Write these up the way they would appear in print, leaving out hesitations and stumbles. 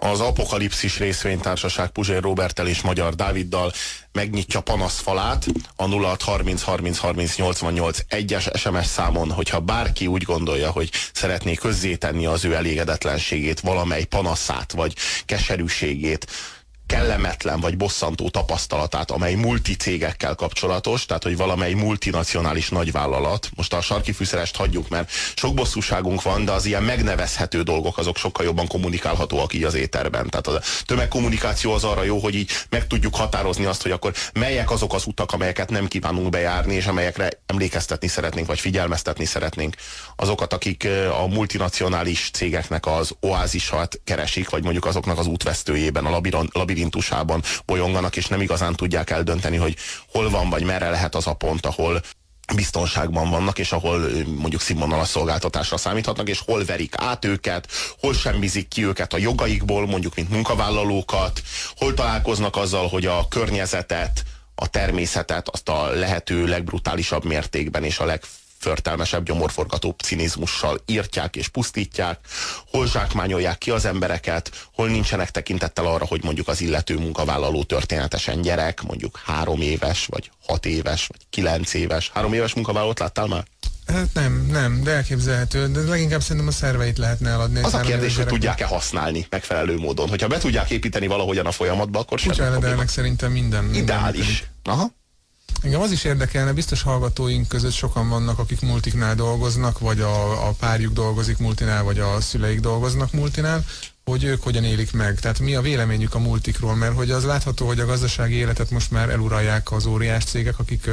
Az Apokalipszis részvénytársaság Puzsér Róberttel és Magyar Dáviddal megnyitja panaszfalát a 0630 30 30 88 1-es SMS számon, hogyha bárki úgy gondolja, hogy szeretné közzétenni az ő elégedetlenségét, valamely panaszát, vagy keserűségét, kellemetlen vagy bosszantó tapasztalatát, amely multicégekkel kapcsolatos, tehát hogy valamely multinacionális nagyvállalat. Most a sarki fűszerest hagyjuk, mert sok bosszúságunk van, de az ilyen megnevezhető dolgok azok sokkal jobban kommunikálhatóak így az éterben. Tehát a tömegkommunikáció az arra jó, hogy így meg tudjuk határozni azt, hogy akkor melyek azok az utak, amelyeket nem kívánunk bejárni, és amelyekre emlékeztetni szeretnénk, vagy figyelmeztetni szeretnénk azokat, akik a multinacionális cégeknek az oázisát keresik, vagy mondjuk azoknak az útvesztőjében, a labirintusában bolyonganak, és nem igazán tudják eldönteni, hogy hol van, vagy merre lehet az a pont, ahol biztonságban vannak, és ahol mondjuk színvonalas szolgáltatásra számíthatnak, és hol verik át őket, hol semmizik ki őket a jogaikból, mondjuk mint munkavállalókat, hol találkoznak azzal, hogy a környezetet, a természetet azt a lehető legbrutálisabb mértékben és a legförtelmesebb, gyomorforgatóbb cinizmussal írtják és pusztítják, hol zsákmányolják ki az embereket, hol nincsenek tekintettel arra, hogy mondjuk az illető munkavállaló történetesen gyerek, mondjuk 3 éves, vagy 6 éves, vagy 9 éves. 3 éves munkavállalót láttál már? Hát nem, de elképzelhető, de leginkább szerintem a szerveit lehetne eladni. Az a kérdés, hogy tudják-e használni megfelelő módon. Hogyha be tudják építeni valahogyan a folyamatba, akkor semmi probléma. Szerintem minden. Ideális. Aha. Engem az is érdekelne, biztos hallgatóink között sokan vannak, akik multiknál dolgoznak, vagy a párjuk dolgozik multinál, vagy a szüleik dolgoznak multinál, hogy ők hogyan élik meg. Tehát mi a véleményük a multikról, mert hogy az látható, hogy a gazdasági életet most már eluralják az óriás cégek, akik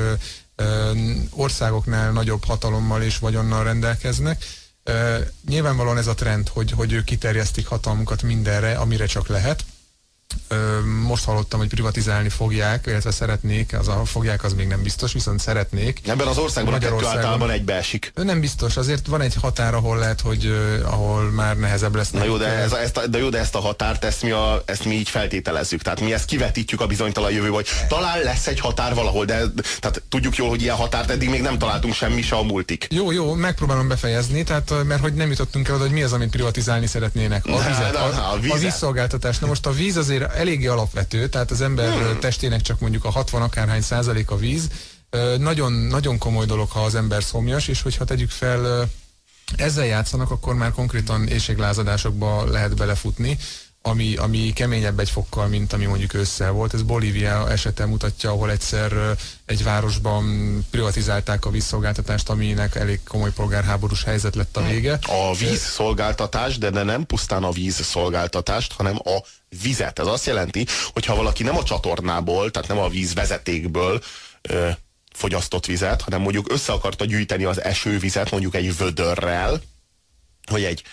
országoknál nagyobb hatalommal és vagyonnal rendelkeznek. Nyilvánvalóan ez a trend, hogy ők kiterjesztik hatalmukat mindenre, amire csak lehet. Most hallottam, hogy privatizálni fogják, illetve szeretnék, fogják, az még nem biztos, viszont szeretnék. Ebben az országban a kettő általában egybeesik. Nem biztos, azért van egy határ, ahol lehet, hogy ahol már nehezebb lesz. Na jó, de ezt a határt, ezt mi így feltételezzük. Tehát mi ezt kivetítjük a bizonytalan jövőbe, hogy talán lesz egy határ valahol, de tehát tudjuk jól, hogy ilyen határt eddig még nem találtunk semmi, se a multik. Jó, megpróbálom befejezni, tehát, mert hogy nem jutottunk el oda, hogy mi az, amit privatizálni szeretnének. A vizet, a vízszolgáltatás. Na most a víz azért eléggé alapvető, tehát az ember testének csak mondjuk a 60 akárhány százalék a víz. Nagyon, nagyon komoly dolog, ha az ember szomjas, és hogyha tegyük fel, ezzel játszanak, akkor már konkrétan éhséglázadásokba lehet belefutni, ami keményebb egy fokkal, mint ami mondjuk ősszel volt. Ez Bolívia esete mutatja, ahol egyszer egy városban privatizálták a vízszolgáltatást, aminek elég komoly polgárháborús helyzet lett a vége. A vízszolgáltatás, de nem pusztán a vízszolgáltatást, hanem a vizet. Ez azt jelenti, hogy ha valaki nem a csatornából, tehát nem a vízvezetékből fogyasztott vizet, hanem mondjuk össze akarta gyűjteni az esővizet mondjuk egy vödörrel, vagy egy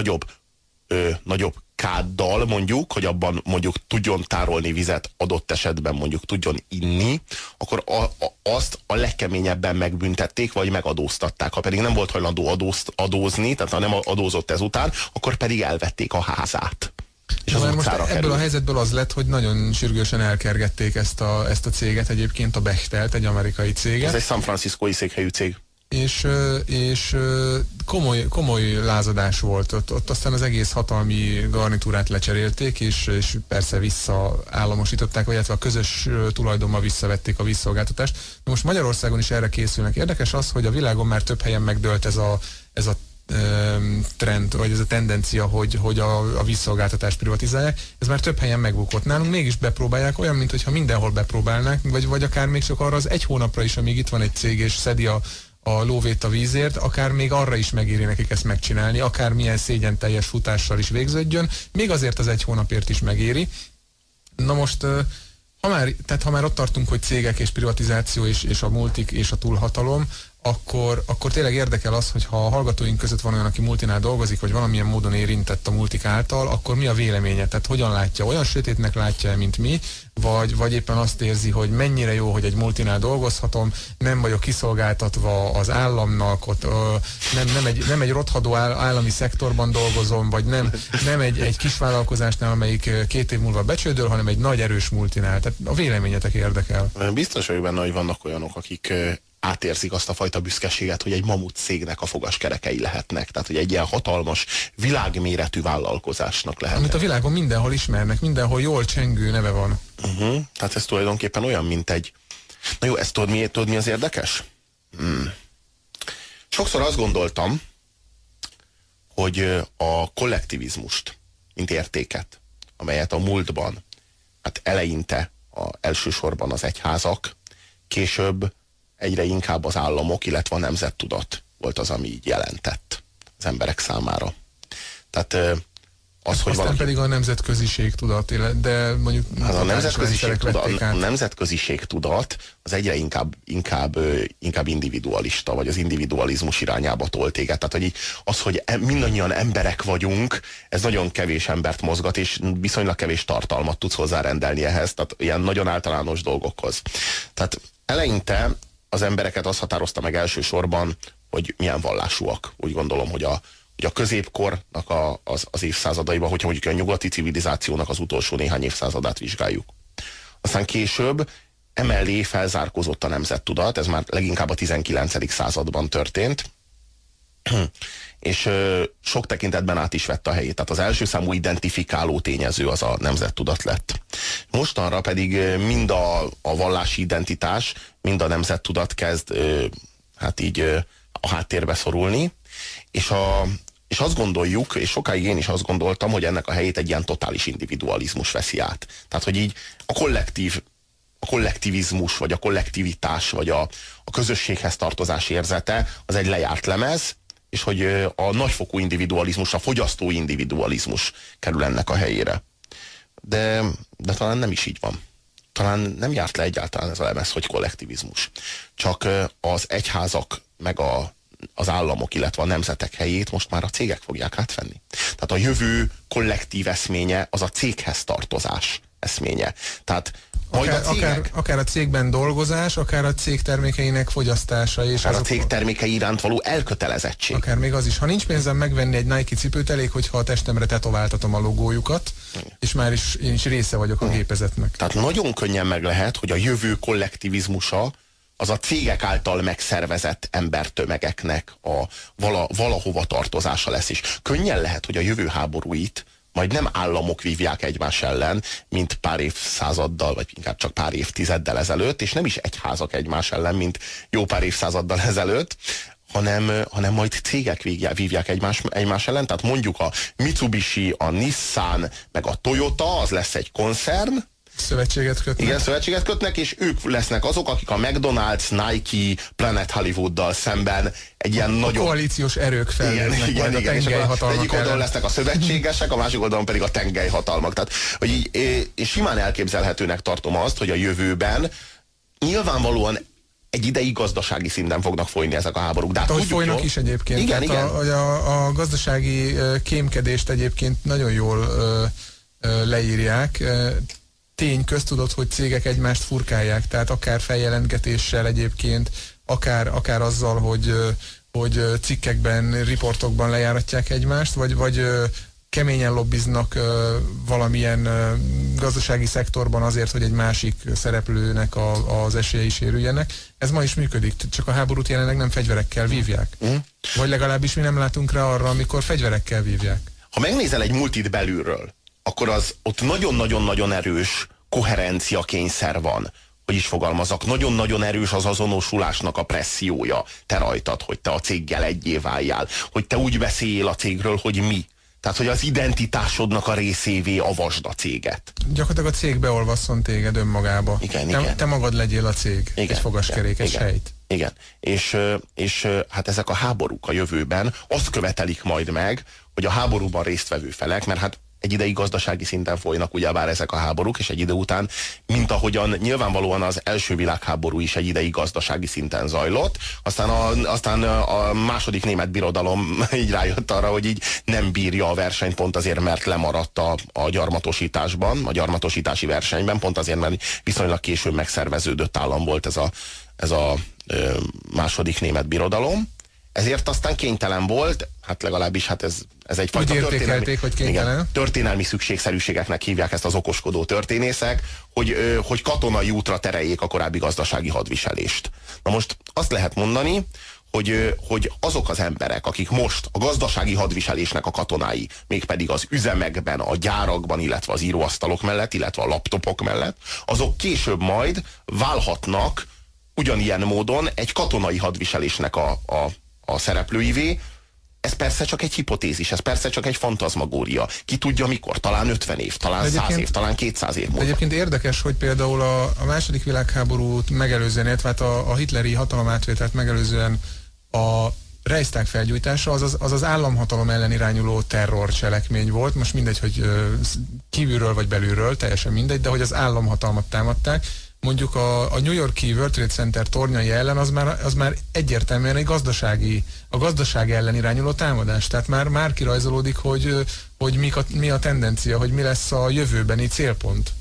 nagyobb káddal mondjuk, hogy abban mondjuk tudjon tárolni vizet, adott esetben mondjuk tudjon inni, akkor azt a legkeményebben megbüntették, vagy megadóztatták. Ha pedig nem volt hajlandó adózni, tehát ha nem adózott ezután, akkor pedig elvették a házát. És az most ebből a helyzetből az lett, hogy nagyon sürgősen elkergették ezt a céget, egyébként a Bechtelt, egy amerikai céget. Ez egy San Franciscói székhelyű cég. És komoly lázadás volt. Ott aztán az egész hatalmi garnitúrát lecserélték, és persze visszaállamosították, vagy a közös tulajdonban visszavették a vízszolgáltatást. De most Magyarországon is erre készülnek. Érdekes az, hogy a világon már több helyen megdőlt ez a trend, vagy ez a tendencia, hogy a vízszolgáltatást privatizálják. Ez már több helyen megbukott. Nálunk mégis bepróbálják, olyan, mintha mindenhol bepróbálnák, vagy akár még csak arra az 1 hónapra is, amíg itt van egy cég, és szedi a lóvét a vízért, akár még arra is megéri nekik ezt megcsinálni, akár milyen szégyenteljes futással is végződjön, még azért az 1 hónapért is megéri. Na most, ha már ott tartunk, hogy cégek és privatizáció és a multik és a túlhatalom, akkor tényleg érdekel az, hogy ha a hallgatóink között van olyan, aki multinál dolgozik, vagy valamilyen módon érintett a multik által, akkor mi a véleménye? Tehát hogyan látja? Olyan sötétnek látja, mint mi? Vagy éppen azt érzi, hogy mennyire jó, hogy egy multinál dolgozhatom, nem vagyok kiszolgáltatva az államnak, ott, nem egy rothadó állami szektorban dolgozom, vagy nem egy kisvállalkozásnál, amelyik 2 év múlva becsődöl, hanem egy nagy erős multinál. Tehát a véleményetek érdekel. Biztos vagyok benne, hogy vannak olyanok, akik átérzik azt a fajta büszkeséget, hogy egy mamut cégnek a fogaskerekei lehetnek. Tehát, hogy egy ilyen hatalmas, világméretű vállalkozásnak lehetnek. Amit a világon mindenhol ismernek, mindenhol jól csengő neve van. Tehát ez tulajdonképpen olyan, mint egy... Na jó, ezt tudod mi az érdekes? Sokszor azt gondoltam, hogy a kollektivizmust, mint értéket, amelyet a múltban, hát eleinte elsősorban az egyházak, később egyre inkább az államok, illetve a nemzettudat volt az, ami így jelentett az emberek számára. Tehát az, hogy aztán pedig a nemzetköziség tudat, de mondjuk hát a nemzetköziség tudat az egyre inkább individualista, vagy az individualizmus irányába tolt téged. Tehát, hogy az, hogy mindannyian emberek vagyunk, ez nagyon kevés embert mozgat, és viszonylag kevés tartalmat tudsz hozzárendelni ehhez, tehát ilyen nagyon általános dolgokhoz. Tehát eleinte az embereket az határozta meg elsősorban, hogy milyen vallásúak. Úgy gondolom, hogy a középkornak az évszázadaiban, hogyha mondjuk a nyugati civilizációnak az utolsó néhány évszázadát vizsgáljuk. Aztán később emellé felzárkózott a nemzettudat, ez már leginkább a 19. században történt, és sok tekintetben át is vette a helyét. Tehát az első számú identifikáló tényező az a nemzettudat lett. Mostanra pedig mind a vallási identitás, mind a nemzettudat kezd hát így a háttérbe szorulni, és azt gondoljuk, és sokáig én is azt gondoltam, hogy ennek a helyét egy ilyen totális individualizmus veszi át. Tehát, hogy így a kollektivizmus, vagy a kollektivitás, vagy a közösséghez tartozás érzete, az egy lejárt lemez, és hogy a nagyfokú individualizmus, a fogyasztói individualizmus kerül ennek a helyére. De talán nem is így van. Talán nem járt le egyáltalán ez a lemez, hogy kollektivizmus. Csak az egyházak, meg az államok, illetve a nemzetek helyét most már a cégek fogják átvenni. Tehát a jövő kollektív eszménye az a céghez tartozás eszménye. Tehát akár a cégben dolgozás, akár a cég termékeinek fogyasztása. És akár a cég termékei iránt való elkötelezettség. Akár még az is. Ha nincs pénzem megvenni egy Nike cipőt, elég, hogyha a testemre tetováltatom a logójukat, és már én is része vagyok a gépezetnek. Tehát nagyon könnyen meg lehet, hogy a jövő kollektivizmusa az a cégek által megszervezett embertömegeknek a valahova tartozása lesz is. Könnyen lehet, hogy a jövő háborúit majd nem államok vívják egymás ellen, mint pár évszázaddal, vagy inkább csak pár évtizeddel ezelőtt, és nem is egyházak egymás ellen, mint jó pár évszázaddal ezelőtt, hanem majd cégek vívják egymás ellen. Tehát mondjuk a Mitsubishi, a Nissan, meg a Toyota, az lesz egy koncern, szövetséget kötnek. Igen, szövetséget kötnek, és ők lesznek azok, akik a McDonald's, Nike, Planet Hollywooddal szemben egy ilyen nagyon... koalíciós erők fellépnek majd a tengelyhatalmak egyik oldalon lesznek a szövetségesek, a másik oldalon pedig a tengelyhatalmak. Tehát, hogy így, simán elképzelhetőnek tartom azt, hogy a jövőben nyilvánvalóan egy ideig gazdasági szinten fognak folyni ezek a háborúk. De hát ahogy folynak is egyébként. Igen, igen. A gazdasági kémkedést egyébként nagyon jól leírják. Tény köztudott, hogy cégek egymást furkálják, tehát akár feljelentgetéssel egyébként, akár azzal, hogy cikkekben, riportokban lejáratják egymást, vagy keményen lobbiznak valamilyen gazdasági szektorban azért, hogy egy másik szereplőnek az esélyei sérüljenek. Ez ma is működik, csak a háborút jelenleg nem fegyverekkel vívják. Vagy legalábbis mi nem látunk rá arra, amikor fegyverekkel vívják. Ha megnézel egy multit belülről, akkor ott nagyon-nagyon-nagyon erős koherencia kényszer van, hogy is fogalmazok. Nagyon-nagyon erős az azonosulásnak a pressziója te rajtad, hogy te a céggel egyé váljál, hogy te úgy beszéljél a cégről, hogy mi. Tehát, hogy az identitásodnak a részévé avasd a céget. Gyakorlatilag a cég beolvasszon téged önmagába. Igen. Te magad legyél a cég, igen, egy fogaskerék, egy sejt. Igen, és hát ezek a háborúk a jövőben azt követelik majd meg, hogy a háborúban résztvevő felek, mert hát egy ideig gazdasági szinten folynak ugyebár ezek a háborúk, és egy idő után, mint ahogyan nyilvánvalóan az első világháború is egy ideig gazdasági szinten zajlott, aztán a második német birodalom így rájött arra, hogy így nem bírja a versenyt pont azért, mert lemaradt a gyarmatosításban, a gyarmatosítási versenyben, pont azért, mert viszonylag későn megszerveződött állam volt ez a második német birodalom. ezért aztán kénytelen volt, hát legalábbis hát ez egyfajta történelmi szükségszerűségeknek hívják ezt az okoskodó történészek, hogy katonai útra tereljék a korábbi gazdasági hadviselést. Na most azt lehet mondani, hogy azok az emberek, akik most a gazdasági hadviselésnek a katonái, mégpedig az üzemekben, a gyárakban, illetve az íróasztalok mellett, illetve a laptopok mellett, azok később majd válhatnak ugyanilyen módon egy katonai hadviselésnek a szereplőivé. Ez persze csak egy hipotézis, ez persze csak egy fantazmagória. Ki tudja mikor, talán 50 év, talán 100 év, talán 200 év múlva. Egyébként érdekes, hogy például a második világháborút megelőzően, illetve hát a hitleri hatalomátvételt megelőzően a Reichstag felgyújtása az államhatalom ellen irányuló terrorcselekmény volt. Most mindegy, hogy kívülről vagy belülről, teljesen mindegy, de hogy az államhatalmat támadták. Mondjuk a New York-i World Trade Center tornyai ellen az már egyértelműen egy a gazdaság ellen irányuló támadás. Tehát már kirajzolódik, hogy mi a tendencia, hogy mi lesz a jövőbeni célpont.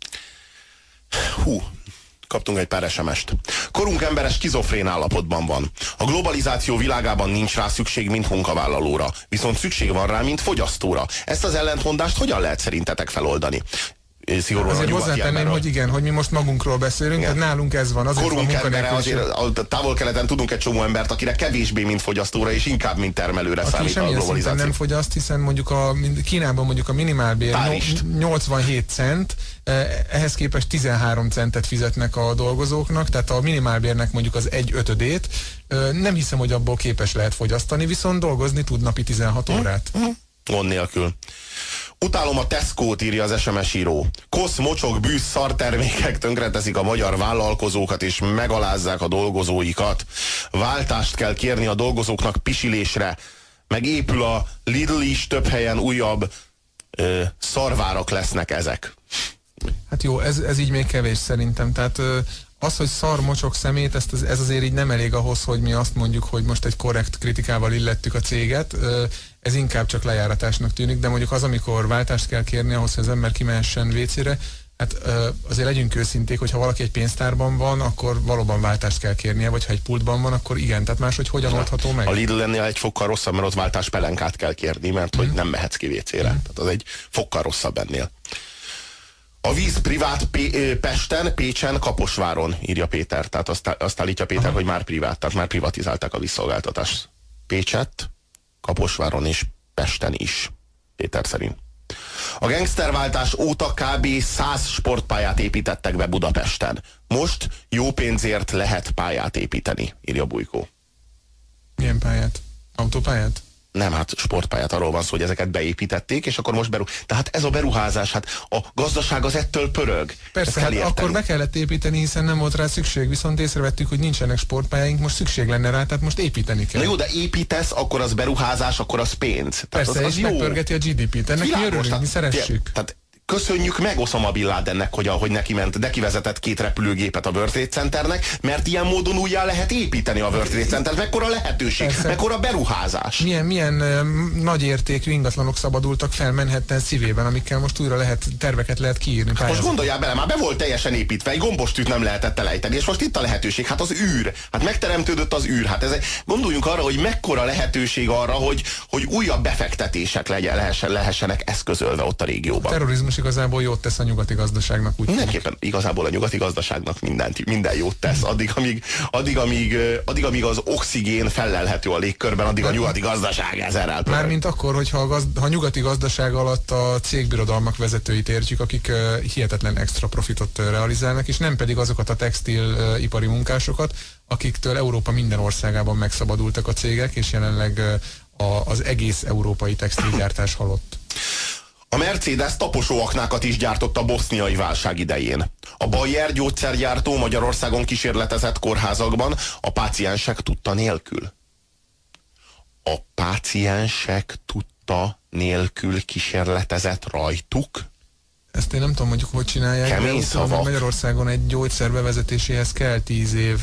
Kaptunk egy pár SMS-t. Korunk embere skizofrén állapotban van. A globalizáció világában nincs rá szükség, mint munkavállalóra. Viszont szükség van rá, mint fogyasztóra. Ezt az ellentmondást hogyan lehet szerintetek feloldani? Azért hozzátenném, hogy igen, hogy mi most magunkról beszélünk, tehát nálunk ez van. Korunk embere, azért a Távol-Keleten tudunk egy csomó embert, akire kevésbé, mint fogyasztóra, és inkább, mint termelőre számít a globalizáció. Nem fogyaszt, hiszen mondjuk Kínában mondjuk a minimálbér 87 cent, ehhez képest 13 centet fizetnek a dolgozóknak, tehát a minimálbérnek mondjuk az 1/5-ét. Nem hiszem, hogy abból képes lehet fogyasztani, viszont dolgozni tud napi 16 órát. Gond nélkül. Utálom a Tesco-t, írja az SMS író. Kosz, mocsok, bűz, szartermékek tönkreteszik a magyar vállalkozókat és megalázzák a dolgozóikat. Váltást kell kérni a dolgozóknak pisilésre. Megépül a Lidl is, több helyen újabb szarvárak lesznek ezek. Hát jó, ez így még kevés szerintem. Tehát az, hogy szar, mocsok, szemét, ez azért így nem elég ahhoz, hogy mi azt mondjuk, hogy most egy korrekt kritikával illettük a céget. Ez inkább csak lejáratásnak tűnik, de mondjuk az, amikor váltást kell kérni ahhoz, hogy az ember kimehessen WC-re, hát azért legyünk őszinték, hogy ha valaki egy pénztárban van, akkor valóban váltást kell kérnie, vagy ha egy pultban van, akkor igen, tehát máshogy hogyan oldható meg? A Lidl-nél egy fokkal rosszabb, mert ott váltás pelenkát kell kérni, mert hogy nem mehetsz ki WC-re. Tehát az egy fokkal rosszabb ennél. A víz privát Pesten, Pécsen, Kaposváron, írja Péter. Tehát azt állítja Péter, hogy már privát, tehát már privatizálták a vízszolgáltatást. Pécset, Kaposváron és Pesten is, Péter szerint. A gangsterváltás óta kb. 100 sportpályát építettek be Budapesten. Most jó pénzért lehet pályát építeni, írja Bujkó. Milyen pályát? Autópályát? Nem, hát sportpályát, arról van szó, hogy ezeket beépítették, és akkor most Tehát ez a beruházás, hát a gazdaság az ettől pörög. Persze, hát akkor be kellett építeni, hiszen nem volt rá szükség, viszont észrevettük, hogy nincsenek sportpályáink, most szükség lenne rá, tehát most építeni kell. Na jó, de építesz, akkor az beruházás, akkor az pénz. Tehát persze, az és megpörgeti a GDP-t, ennek mi örülünk, mi szeressük. Tehát köszönjük meg Osama Bin Ladennek, hogy neki vezetett 2 repülőgépet a World Trade Centernek, mert ilyen módon újjá lehet építeni a World Trade Centert. Mekkora lehetőség, mekkora beruházás. Milyen nagy értékű ingatlanok szabadultak fel Manhattan szívében, amikkel most újra terveket lehet kiírni. Hát most gondoljál bele, már be volt teljesen építve, egy gombostűt nem lehetett elejteni, és most itt a lehetőség, hát az űr, hát megteremtődött az űr, hát gondoljunk arra, hogy mekkora lehetőség arra, hogy újabb befektetések lehessenek eszközölve ott a régióban. A terrorizmus igazából jót tesz a nyugati gazdaságnak. Mindenképpen igazából a nyugati gazdaságnak minden jót tesz. Addig, amíg az oxigén fellelhető a légkörben, addig a nyugati gazdaság ezerrel pörög. Mármint akkor, hogyha a nyugati gazdaság alatt a cégbirodalmak vezetőit értjük, akik hihetetlen extra profitot realizálnak, és nem pedig azokat a textilipari munkásokat, akiktől Európa minden országában megszabadultak a cégek, és jelenleg az egész európai textilgyártás halott. A Mercedes taposóaknákat is gyártott a boszniai válság idején. A Bayer gyógyszergyártó Magyarországon kísérletezett kórházakban a páciensek tudta nélkül. A páciensek tudta nélkül kísérletezett rajtuk? Ezt én nem tudom, mondjuk hogy csinálják. Kemény szavak. Magyarországon egy gyógyszer bevezetéséhez kell 10 év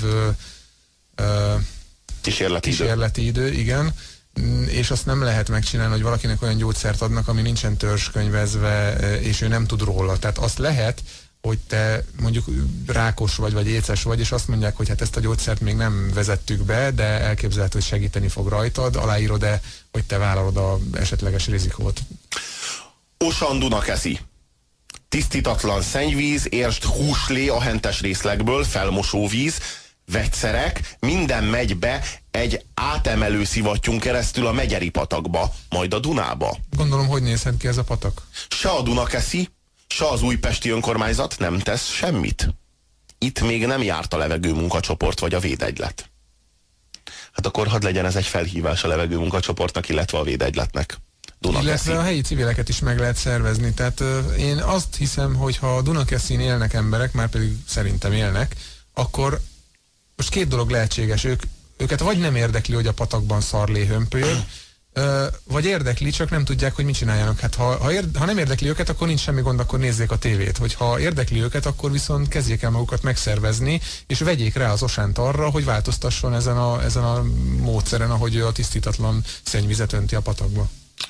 kísérleti idő, igen. És azt nem lehet megcsinálni, hogy valakinek olyan gyógyszert adnak, ami nincsen törzskönyvezve, és ő nem tud róla. Tehát azt lehet, hogy te mondjuk rákos vagy éces vagy, és azt mondják, hogy hát ezt a gyógyszert még nem vezettük be, de elképzelhető, hogy segíteni fog rajtad, aláírod-e, hogy te vállalod a esetleges rizikót? Osan Dunakeszi. Tisztítatlan szennyvíz, értsd húslé a hentes részlegből, felmosóvíz, vegyszerek, minden megy be egy átemelő szivattyún keresztül a Megyeri patakba, majd a Dunába. Gondolom, hogy nézhet ki ez a patak? Se a Dunakeszi, se az újpesti önkormányzat nem tesz semmit. Itt még nem járt a levegőmunkacsoport vagy a védegylet. Hát akkor hadd legyen ez egy felhívás a levegőmunkacsoportnak, illetve a védegyletnek. Dunakeszi. Illetve a helyi civileket is meg lehet szervezni. Tehát én azt hiszem, hogy ha a Dunakeszin élnek emberek, már pedig szerintem élnek, akkor most két dolog lehetséges. Őket vagy nem érdekli, hogy a patakban szarlé hömpölyög, vagy érdekli, csak nem tudják, hogy mit csináljanak. Hát ha nem érdekli őket, akkor nincs semmi gond, akkor nézzék a tévét. Hogyha érdekli őket, akkor viszont kezdjék el magukat megszervezni, és vegyék rá az Osánt arra, hogy változtasson ezen a módszeren, ahogy a tisztítatlan szennyvizet önti a patakba.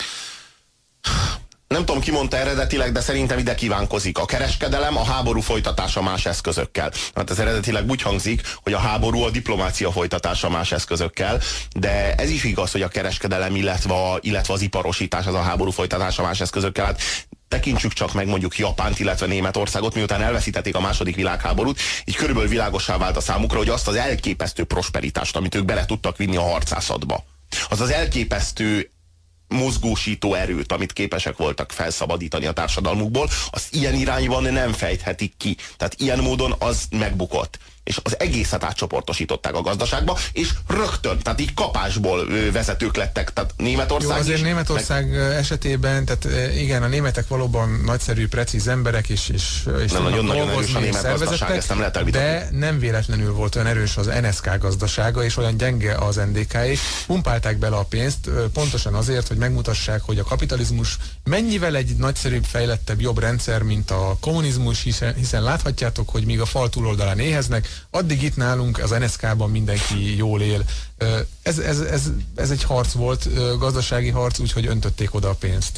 Nem tudom, ki mondta eredetileg, de szerintem ide kívánkozik. A kereskedelem, a háború folytatása más eszközökkel. Hát ez eredetileg úgy hangzik, hogy a háború a diplomácia folytatása más eszközökkel, de ez is igaz, hogy a kereskedelem, illetve az iparosítás, az a háború folytatása más eszközökkel. Hát tekintsük csak meg mondjuk Japánt, illetve Németországot, miután elveszítették a második világháborút, így körülbelül világossá vált a számukra, hogy azt az elképesztő prosperitást, amit ők bele tudtak vinni a harcászatba, az az elképesztő mozgósító erőt, amit képesek voltak felszabadítani a társadalmukból, azt ilyen irányban nem fejthetik ki. Tehát ilyen módon az megbukott. És az egészet átcsoportosították a gazdaságba, és rögtön, tehát így kapásból vezetők lettek. Tehát Németország jó, azért is, Németország esetében, tehát igen, a németek valóban nagyszerű, precíz emberek, és nagyon erős a német gazdaság, ezt nem lehet elvitatni. De nem véletlenül volt olyan erős az NSK gazdasága, és olyan gyenge az NDK-é. Pumpálták bele a pénzt, pontosan azért, hogy megmutassák, hogy a kapitalizmus mennyivel egy nagyszerűbb, fejlettebb, jobb rendszer, mint a kommunizmus, hiszen láthatjátok, hogy míg a fal túloldalán éheznek, addig itt nálunk az NSZK-ban mindenki jól él. Ez egy harc volt, gazdasági harc, úgyhogy öntötték oda a pénzt.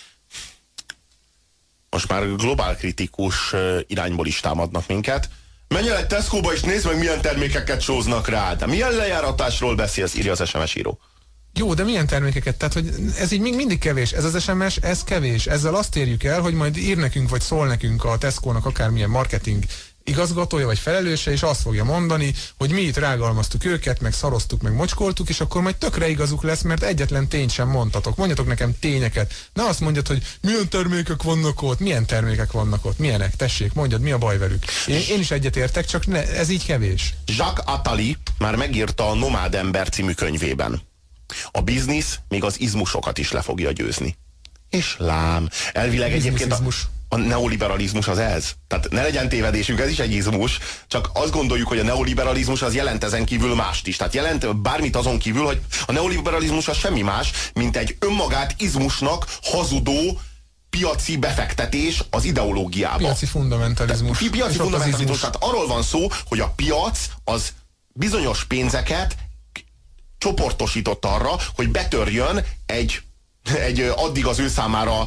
Most már globál kritikus irányból is támadnak minket. Menj el egy Tesco-ba és nézd meg, milyen termékeket sóznak rá. De milyen lejáratásról beszélsz, írja az SMS író. Jó, de milyen termékeket? Tehát, hogy ez így még mindig kevés. Ez az SMS, ez kevés. Ezzel azt érjük el, hogy majd ír nekünk, vagy szól nekünk a Tesco-nak akármilyen marketing igazgatója vagy felelőse, és azt fogja mondani, hogy mi itt rágalmaztuk őket, meg szaroztuk, meg mocskoltuk, és akkor majd tökre igazuk lesz, mert egyetlen tényt sem mondtatok. Mondjatok nekem tényeket. Ne azt mondjad, hogy milyen termékek vannak ott, milyen termékek vannak ott, milyenek, tessék, mondjad, mi a baj velük. Én is egyetértek, csak ez így kevés. Jacques Attali már megírta a Nomád ember című könyvében. A biznisz még az izmusokat is le fogja győzni. És lám, elvileg egyébként a neoliberalizmus az ez. Tehát ne legyen tévedésünk, ez is egy izmus, csak azt gondoljuk, hogy a neoliberalizmus az jelent ezen kívül mást is. Tehát jelent bármit azon kívül, hogy a neoliberalizmus az semmi más, mint egy önmagát izmusnak hazudó piaci befektetés az ideológiába. Piaci fundamentalizmus. Piaci fundamentalizmus. Tehát arról van szó, hogy a piac az bizonyos pénzeket csoportosított arra, hogy betörjön egy addig az ő számára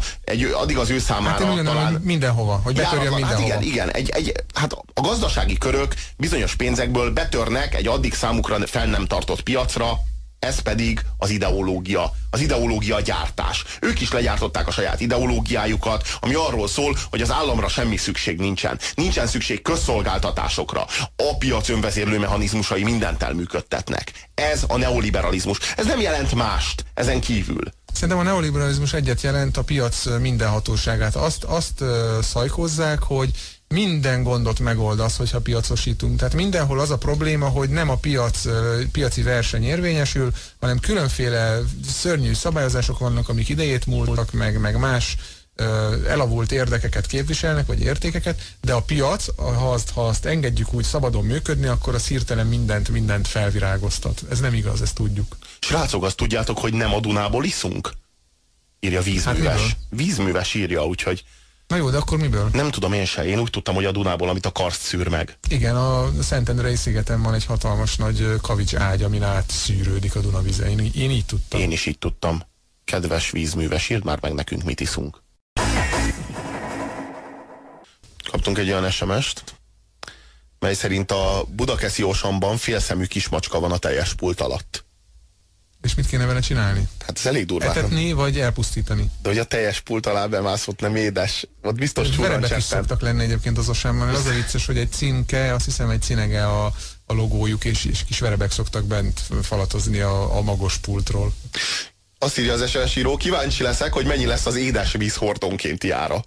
hát talán mindenhova, hogy betörjön mindenhova. Hát igen, hát a gazdasági körök bizonyos pénzekből betörnek egy addig számukra fel nem tartott piacra, ez pedig az ideológia gyártás. Ők is legyártották a saját ideológiájukat, ami arról szól, hogy az államra semmi szükség nincsen. Nincsen szükség közszolgáltatásokra. A piac önvezérlő mechanizmusai mindent elműködtetnek. Ez a neoliberalizmus. Ez nem jelent mást ezen kívül. Szerintem a neoliberalizmus egyet jelent, a piac mindenhatóságát. Azt szajkozzák, hogy minden gondot megold az, hogyha piacosítunk. Tehát mindenhol az a probléma, hogy nem a piaci verseny érvényesül, hanem különféle szörnyű szabályozások vannak, amik idejét múltak, meg más elavult érdekeket képviselnek, vagy értékeket, de a piac, ha azt engedjük úgy szabadon működni, akkor az hirtelen mindent felvirágoztat. Ez nem igaz, ezt tudjuk. Srácok, azt tudjátok, hogy nem a Dunából iszunk? Írja Vízműves. Hát Vízműves írja, úgyhogy... Na jó, de akkor miből? Nem tudom én se. Én úgy tudtam, hogy a Dunából, amit a karszt szűr meg. Igen, a Szentendrei szigeten van egy hatalmas nagy kavics ágy, amin átszűrődik a Duna vize. Én így tudtam. Én is így tudtam. Kedves Vízműves, írd már meg nekünk, mit iszunk. kaptunk egy olyan SMS-t, mely szerint a Budakeszi Osamban félszemű kismacska van a teljes pult alatt. És mit kéne vele csinálni? Hát ez elég durván. Etetni, vagy elpusztítani? De hogy a teljes pult alá bemászott, nem édes. Ott biztos verebek is szoktak lenni egyébként az Osamban, mert az a vicces, hogy egy címke, azt hiszem egy cinege a logójuk, és kis verebek szoktak bent falatozni a magos pultról. Azt írja az SMS író, kíváncsi leszek, hogy mennyi lesz az édes víz hordonkénti ára.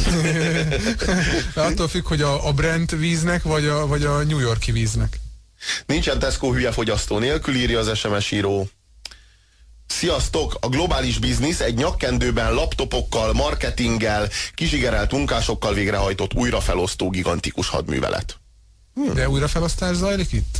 Attól függ, hogy a Brent víznek, vagy a New Yorki víznek. Nincsen Tesco hülye fogyasztó nélkül, írja az SMS író. Sziasztok! A globális biznisz egy nyakkendőben, laptopokkal, marketinggel, kizsigerelt munkásokkal végrehajtott újrafelosztó gigantikus hadművelet. De újrafelosztás zajlik itt?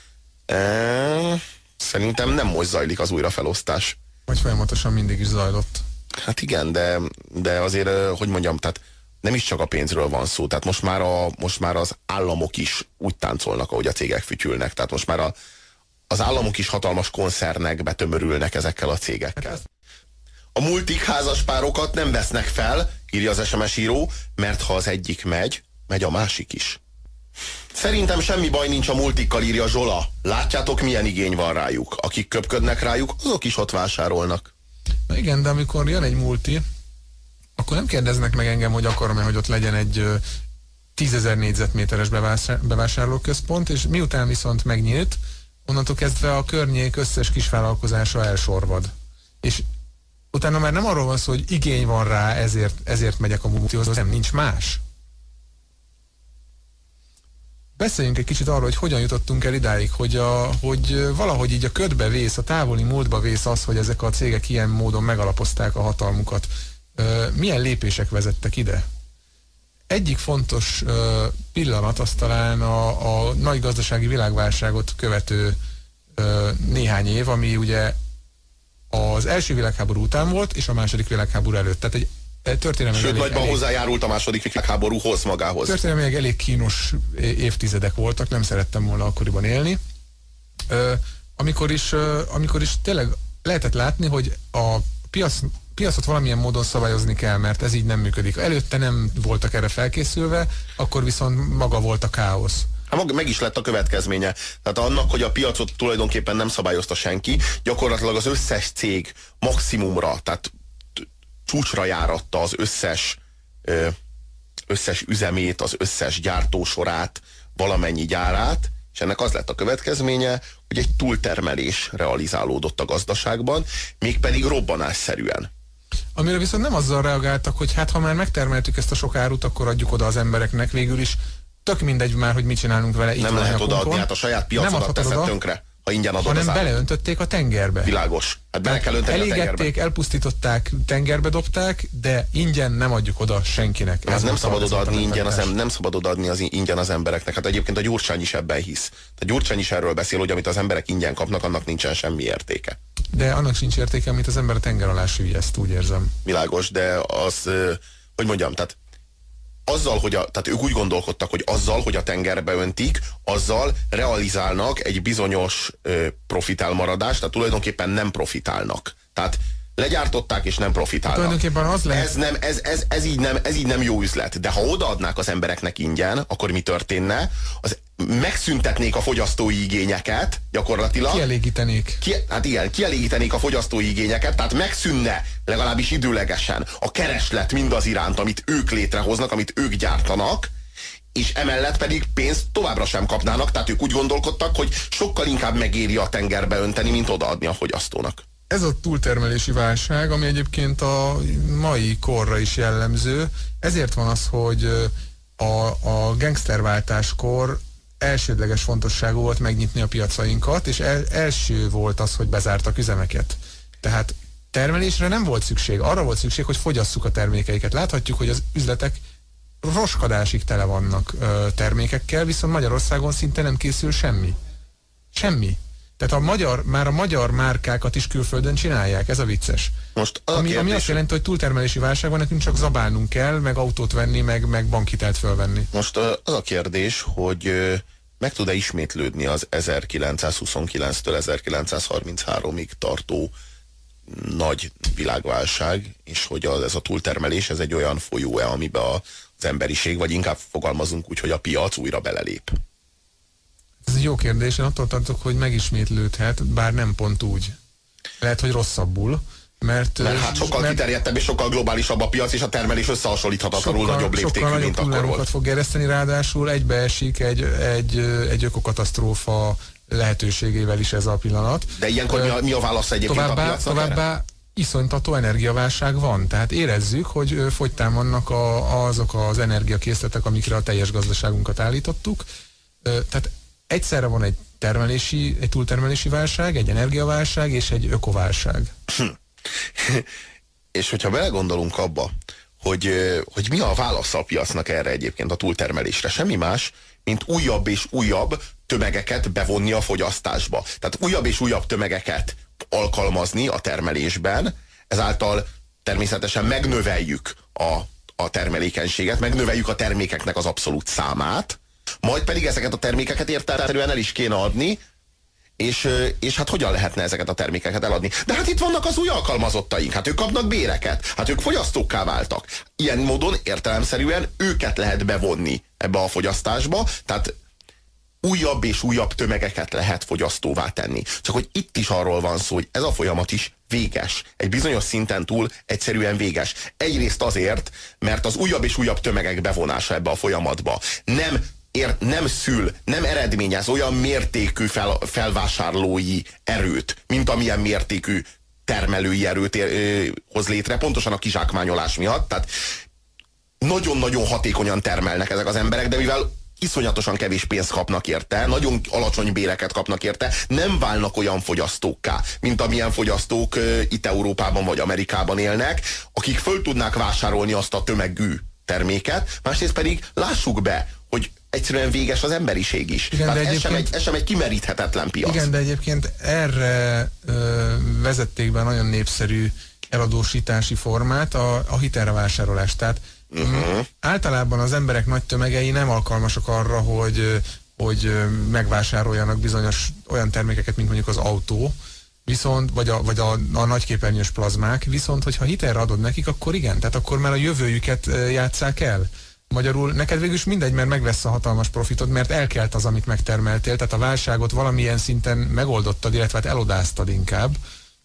Szerintem nem most zajlik az újrafelosztás. Vagy folyamatosan mindig is zajlott? Hát igen, de azért, hogy mondjam, tehát nem is csak a pénzről van szó, tehát most már az államok is úgy táncolnak, ahogy a cégek fütyülnek, tehát most már az államok is hatalmas koncernekbe tömörülnek ezekkel a cégekkel. A multik házaspárokat nem vesznek fel, írja az SMS író, mert ha az egyik megy a másik is. Szerintem semmi baj nincs a multikkal, írja Zsola. Látjátok, milyen igény van rájuk. Akik köpködnek rájuk, azok is ott vásárolnak. Na igen, de amikor jön egy multi, akkor nem kérdeznek meg engem, hogy akarom-e, hogy ott legyen egy 10 000 négyzetméteres bevásárlóközpont, és miután viszont megnyílt, onnantól kezdve a környék összes kisvállalkozása elsorvad. És utána már nem arról van szó, hogy igény van rá, ezért megyek a multihoz, nem, nincs más. Beszéljünk egy kicsit arról, hogy hogyan jutottunk el idáig, hogy valahogy így a ködbe vész, a távoli múltba vész az, hogy ezek a cégek ilyen módon megalapozták a hatalmukat. Milyen lépések vezettek ide? Egyik fontos pillanat az talán a nagy gazdasági világválságot követő néhány év, ami ugye az első világháború után volt, és a második világháború előtt. Tehát egy sőt, nagyban hozzájárult a második világháborúhoz magához. Történelmileg elég kínos évtizedek voltak, nem szerettem volna akkoriban élni. Amikor is tényleg lehetett látni, hogy a piacot valamilyen módon szabályozni kell, mert ez így nem működik. Előtte nem voltak erre felkészülve, akkor viszont maga volt a káosz. Hát meg is lett a következménye. Tehát annak, hogy a piacot tulajdonképpen nem szabályozta senki, gyakorlatilag az összes cég maximumra, tehát csúcsra járatta az összes üzemét, az összes gyártósorát, valamennyi gyárát, és ennek az lett a következménye, hogy egy túltermelés realizálódott a gazdaságban, mégpedig robbanásszerűen. Amire viszont nem azzal reagáltak, hogy hát ha már megtermeltük ezt a sok árut, akkor adjuk oda az embereknek, végül is tök mindegy már, hogy mit csinálunk vele. Nem lehet odaadni, hát a saját piacodat teszed tönkre, ha ingyen adod hanem beleöntötték a tengerbe. Világos. Hát bele kell önteni a tengerbe. Elégették, elpusztították, tengerbe dobták, de ingyen nem adjuk oda senkinek. Ez nem szabad odaadni ingyen, nem szabad odaadni ingyen az embereknek. Hát egyébként a Gyurcsány is ebben hisz. A Gyurcsány is erről beszél, hogy amit az emberek ingyen kapnak, annak nincsen semmi értéke. De annak sincs értéke, amit az ember a tenger alá sülly, ezt úgy érzem. Világos, de az, hogy mondjam, tehát tehát ők úgy gondolkodtak, hogy azzal, hogy a tengerbe öntik, azzal realizálnak egy bizonyos profitálmaradást, tehát tulajdonképpen nem profitálnak. Tehát legyártották és nem profitálnak. Tulajdonképpen az lehet. Ez így nem jó üzlet. De ha odaadnák az embereknek ingyen, akkor mi történne? Megszüntetnék a fogyasztói igényeket, gyakorlatilag. Kielégítenék. Hát igen, kielégítenék a fogyasztói igényeket, tehát megszűnne legalábbis időlegesen a kereslet mindaz iránt, amit ők létrehoznak, amit ők gyártanak, és emellett pedig pénzt továbbra sem kapnának, tehát ők úgy gondolkodtak, hogy sokkal inkább megéri a tengerbe önteni, mint odaadni a fogyasztónak. Ez a túltermelési válság, ami egyébként a mai korra is jellemző, ezért van az, hogy a gangsterváltáskor elsődleges fontosságú volt megnyitni a piacainkat, és első volt az, hogy bezártak üzemeket. Tehát termelésre nem volt szükség, arra volt szükség, hogy fogyasszuk a termékeiket. Láthatjuk, hogy az üzletek roskadásig tele vannak termékekkel, viszont Magyarországon szinte nem készül semmi. Semmi. Tehát már a magyar márkákat is külföldön csinálják, ez a vicces. Most ami azt jelenti, hogy túltermelési válságban nekünk csak zabálnunk kell, meg autót venni, meg bankhitelt fölvenni. Most az a kérdés, hogy meg tud-e ismétlődni az 1929-től 1933-ig tartó nagy világválság, és hogy ez a túltermelés, ez egy olyan folyó-e, amiben az az emberiség, vagy inkább fogalmazunk úgy, hogy a piac újra belelép? Ez egy jó kérdés, én attól tartok, hogy megismétlődhet, bár nem pont úgy. Lehet, hogy rosszabbul. Mert hát sokkal kiterjedtebb és sokkal globálisabb a piac, és a termelés összehasonlíthatatlanul nagyobb léptékű, mint akkor volt. Fog gerjeszteni, ráadásul egybeesik egy ökokatasztrófa lehetőségével is ez a pillanat. De ilyenkor mi a válasz egyébként a piacnak? Továbbá iszonytató energiaválság van, tehát érezzük, hogy fogytán vannak azok az energiakészletek, amikre a teljes gazdaságunkat állítottuk. Tehát egyszerre van egy túltermelési válság, egy energiaválság és egy ökoválság. És hogyha belegondolunk abba, hogy mi a válasz a piacnak erre egyébként a túltermelésre, semmi más, mint újabb és újabb tömegeket bevonni a fogyasztásba. Tehát újabb és újabb tömegeket alkalmazni a termelésben, ezáltal természetesen megnöveljük a termelékenységet, megnöveljük a termékeknek az abszolút számát, majd pedig ezeket a termékeket értelemszerűen el is kéne adni, és hát hogyan lehetne ezeket a termékeket eladni? De hát itt vannak az új alkalmazottaink, hát ők kapnak béreket, hát ők fogyasztókká váltak. Ilyen módon értelemszerűen őket lehet bevonni ebbe a fogyasztásba, tehát újabb és újabb tömegeket lehet fogyasztóvá tenni. Csak hogy itt is arról van szó, hogy ez a folyamat is véges. Egy bizonyos szinten túl egyszerűen véges. Egyrészt azért, mert az újabb és újabb tömegek bevonása ebbe a folyamatba nem eredményez olyan mértékű felvásárlói erőt, mint amilyen mértékű termelői erőt hoz létre, pontosan a kizsákmányolás miatt. Tehát nagyon-nagyon hatékonyan termelnek ezek az emberek, de mivel iszonyatosan kevés pénzt kapnak érte, nagyon alacsony béreket kapnak érte, nem válnak olyan fogyasztókká, mint amilyen fogyasztók itt Európában vagy Amerikában élnek, akik föl tudnák vásárolni azt a tömegű terméket, másrészt pedig lássuk be, hogy egyszerűen véges az emberiség is. Igen, de ez sem egy kimeríthetetlen piac. Igen, de egyébként erre vezették be nagyon népszerű eladósítási formát, a hitelrevásárolást. Tehát általában az emberek nagy tömegei nem alkalmasak arra, hogy megvásároljanak bizonyos olyan termékeket, mint mondjuk az autó, viszont, vagy a nagyképernyős plazmák, viszont hogyha hitelre adod nekik, akkor igen, tehát akkor már a jövőjüket játsszák el. Magyarul neked végül is mindegy, mert megvesz a hatalmas profitot, mert elkelt az, amit megtermeltél, tehát a válságot valamilyen szinten megoldottad, illetve hát elodáztad inkább.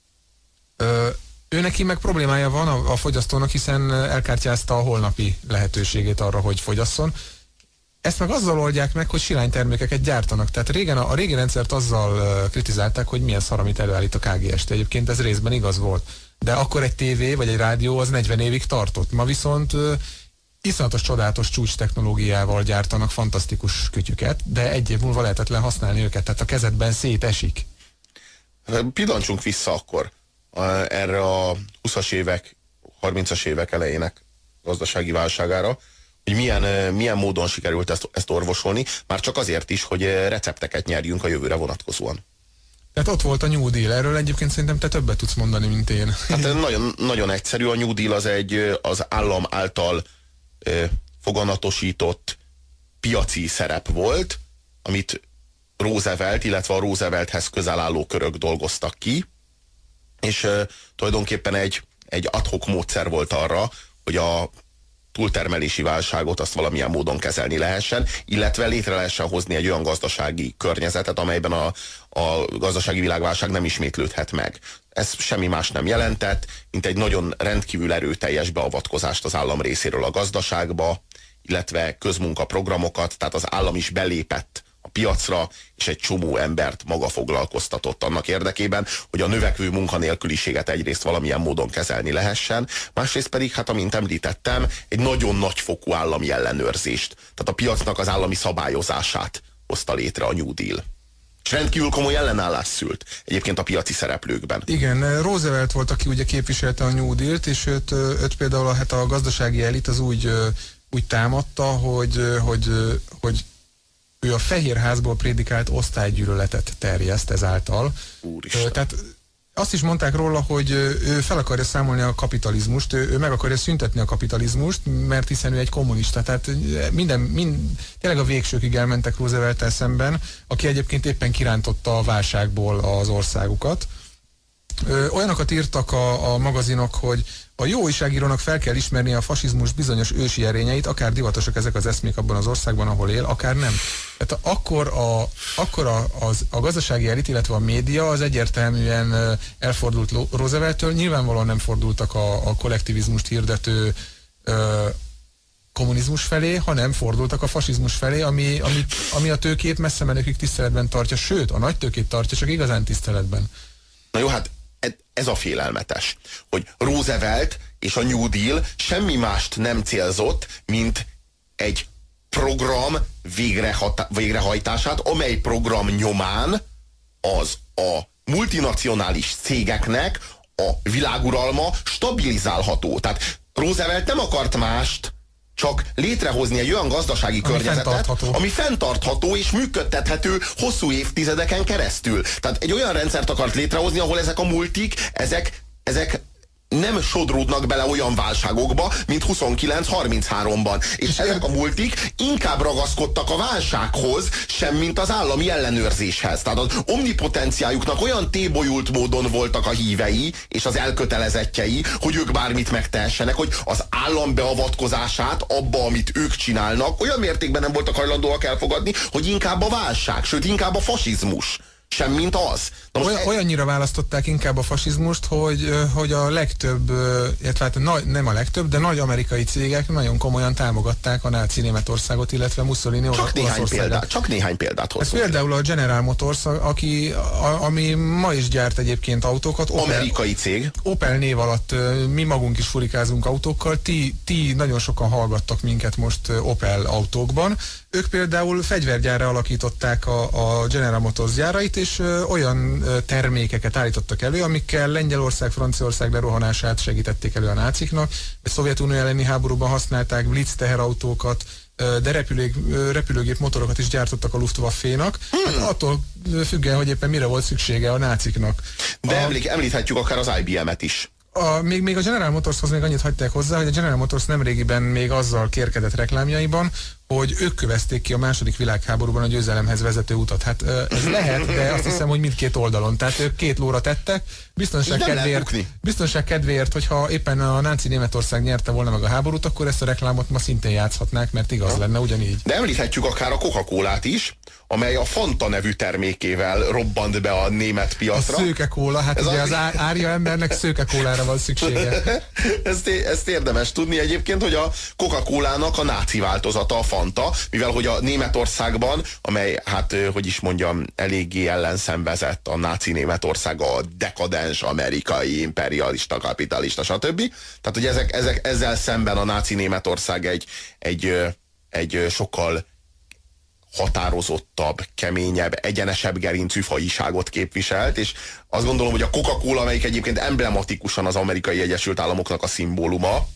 Ő neki meg problémája van a fogyasztónak, hiszen elkártyázta a holnapi lehetőségét arra, hogy fogyasszon. Ezt meg azzal oldják meg, hogy silánytermékeket gyártanak. Tehát régen a régi rendszert azzal kritizálták, hogy milyen szar, amit előállít a KGST. Egyébként ez részben igaz volt. De akkor egy tévé vagy egy rádió az 40 évig tartott. Ma viszont iszonyatos, csodálatos csúcs technológiával gyártanak fantasztikus kütyüket, de egy év múlva lehetetlen használni őket, tehát a kezedben szétesik. Pillancsunk vissza akkor erre a 20-as évek, 30-as évek elejének gazdasági válságára, hogy milyen módon sikerült ezt orvosolni, már csak azért is, hogy recepteket nyerjünk a jövőre vonatkozóan. Tehát ott volt a New Deal, erről egyébként szerintem te többet tudsz mondani, mint én. Hát nagyon, nagyon egyszerű, a New Deal az állam által foganatosított piaci szerep volt, amit Roosevelt, illetve a Roosevelthez közel álló körök dolgoztak ki, és tulajdonképpen egy ad hoc módszer volt arra, hogy a túltermelési válságot azt valamilyen módon kezelni lehessen, illetve létre lehessen hozni egy olyan gazdasági környezetet, amelyben a gazdasági világválság nem ismétlődhet meg. Ez semmi más nem jelentett, mint egy nagyon rendkívül erőteljes beavatkozást az állam részéről a gazdaságba, illetve közmunkaprogramokat, tehát az állam is belépett a piacra, és egy csomó embert maga foglalkoztatott annak érdekében, hogy a növekvő munkanélküliséget egyrészt valamilyen módon kezelni lehessen, másrészt pedig, hát amint említettem, egy nagyon nagyfokú állami ellenőrzést, tehát a piacnak az állami szabályozását hozta létre a New Deal. És rendkívül komoly ellenállás szült egyébként a piaci szereplőkben. Igen, Roosevelt volt, aki ugye képviselte a New Dealt, és őt például a gazdasági elit az úgy támadta, hogy ő a Fehérházból prédikált osztálygyűlöletet terjeszt ezáltal. Úristen. Tehát azt is mondták róla, hogy ő fel akarja számolni a kapitalizmust, ő meg akarja szüntetni a kapitalizmust, mert hiszen ő egy kommunista. Tehát tényleg a végsőkig elmentek Roosevelt-tel szemben, aki egyébként éppen kirántotta a válságból az országukat. Olyanokat írtak a magazinok, hogy a jó újságírónak fel kell ismernie a fasizmus bizonyos ősi erényeit, akár divatosak ezek az eszmék abban az országban, ahol él, akár nem. Tehát akkor a gazdasági elit, illetve a média az egyértelműen elfordult Roosevelttől, nyilvánvalóan nem fordultak a kollektivizmust hirdető kommunizmus felé, hanem fordultak a fasizmus felé, ami a tőkét messze menőkig tiszteletben tartja, sőt, a nagy tőkét tartja, csak igazán tiszteletben. Na jó, hát ez a félelmetes, hogy Roosevelt és a New Deal semmi mást nem célzott, mint egy program végrehajtását, amely program nyomán az a multinacionális cégeknek a világuralma stabilizálható. Tehát Roosevelt nem akart mást, csak létrehozni egy olyan gazdasági környezetet, ami fenntartható és működtethető hosszú évtizedeken keresztül. Tehát egy olyan rendszert akart létrehozni, ahol ezek a multik, ezek nem sodródnak bele olyan válságokba, mint 29-33-ban. És ezek a multik inkább ragaszkodtak a válsághoz, sem mint az állami ellenőrzéshez. Tehát az omnipotenciájuknak olyan tébolyult módon voltak a hívei és az elkötelezettjei, hogy ők bármit megtehessenek, hogy az állam beavatkozását abba, amit ők csinálnak, olyan mértékben nem voltak hajlandóak elfogadni, hogy inkább a válság, sőt inkább a fasizmus. Sem mint az. Olyannyira választották inkább a fasizmust, hogy a legtöbb, illetve hát nem a legtöbb, de nagy amerikai cégek nagyon komolyan támogatták a náci Németországot, illetve Mussolini Olaszországot. Csak néhány példát hozunk. Például a General Motors, ami ma is gyárt egyébként autókat. Amerikai cég. Opel név alatt mi magunk is furikázunk autókkal, ti nagyon sokan hallgattak minket most Opel autókban. Ők például fegyvergyárra alakították a General Motors gyárait, és olyan termékeket állítottak elő, amikkel Lengyelország, Franciaország lerohanását segítették elő a náciknak, a Szovjetunió elleni háborúban használták blitz teherautókat, de repülőgép motorokat is gyártottak a Luftwaffe-nak, hát attól függően, hogy éppen mire volt szüksége a náciknak. De említhetjük akár az IBM-et is. Még a General Motorshoz még annyit hagyták hozzá, hogy a General Motors nemrégiben még azzal kérkedett reklámjaiban, hogy ők kövezték ki a II. Világháborúban a győzelemhez vezető utat. Hát ez lehet, de azt hiszem, hogy mindkét oldalon. Tehát ők két lóra tettek, biztonság kedvéért, hogyha éppen a náci Németország nyerte volna meg a háborút, akkor ezt a reklámot ma szintén játszhatnák, mert igaz lenne ugyanígy. De említhetjük akár a Coca-Colát is, amely a Fanta nevű termékével robbant be a német piacra. A szőke kóla, hát ugye az árja embernek szőke kólára van szüksége. Ezt érdemes tudni egyébként, hogy a Coca-Colának a náci változata a Fanta, mivel hogy a Németországban, amely, hát hogy is mondjam, eléggé ellenszenvezett a náci Németország, a dekadens amerikai, imperialista, kapitalista, stb. Tehát, hogy ezzel szemben a náci Németország egy sokkal határozottabb, keményebb, egyenesebb gerincű fajiságot képviselt, és azt gondolom, hogy a Coca-Cola, amelyik egyébként emblematikusan az Amerikai Egyesült Államoknak a szimbóluma,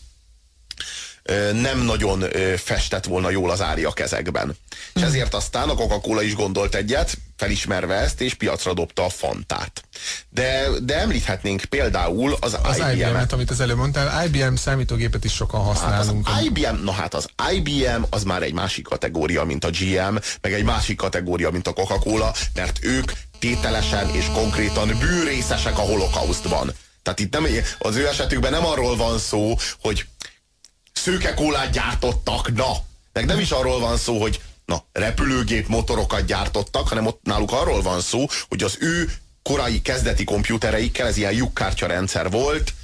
nem nagyon festett volna jól az ária kezekben. És ezért aztán a Coca-Cola is gondolt egyet, felismerve ezt, és piacra dobta a Fantát. De említhetnénk például az IBM-et. Amit az előbb mondtál, IBM számítógépet is sokan használunk. Hát az IBM az már egy másik kategória, mint a GM, meg egy másik kategória, mint a Coca-Cola, mert ők tételesen és konkrétan bűrészesek a holokausztban. Tehát itt az ő esetükben nem arról van szó, hogy szőkekólát gyártottak, meg nem is arról van szó, hogy repülőgép motorokat gyártottak, hanem ott náluk arról van szó, hogy az ő korai kezdeti kompjútereikkel, ez ilyen lyukkártya rendszer volt,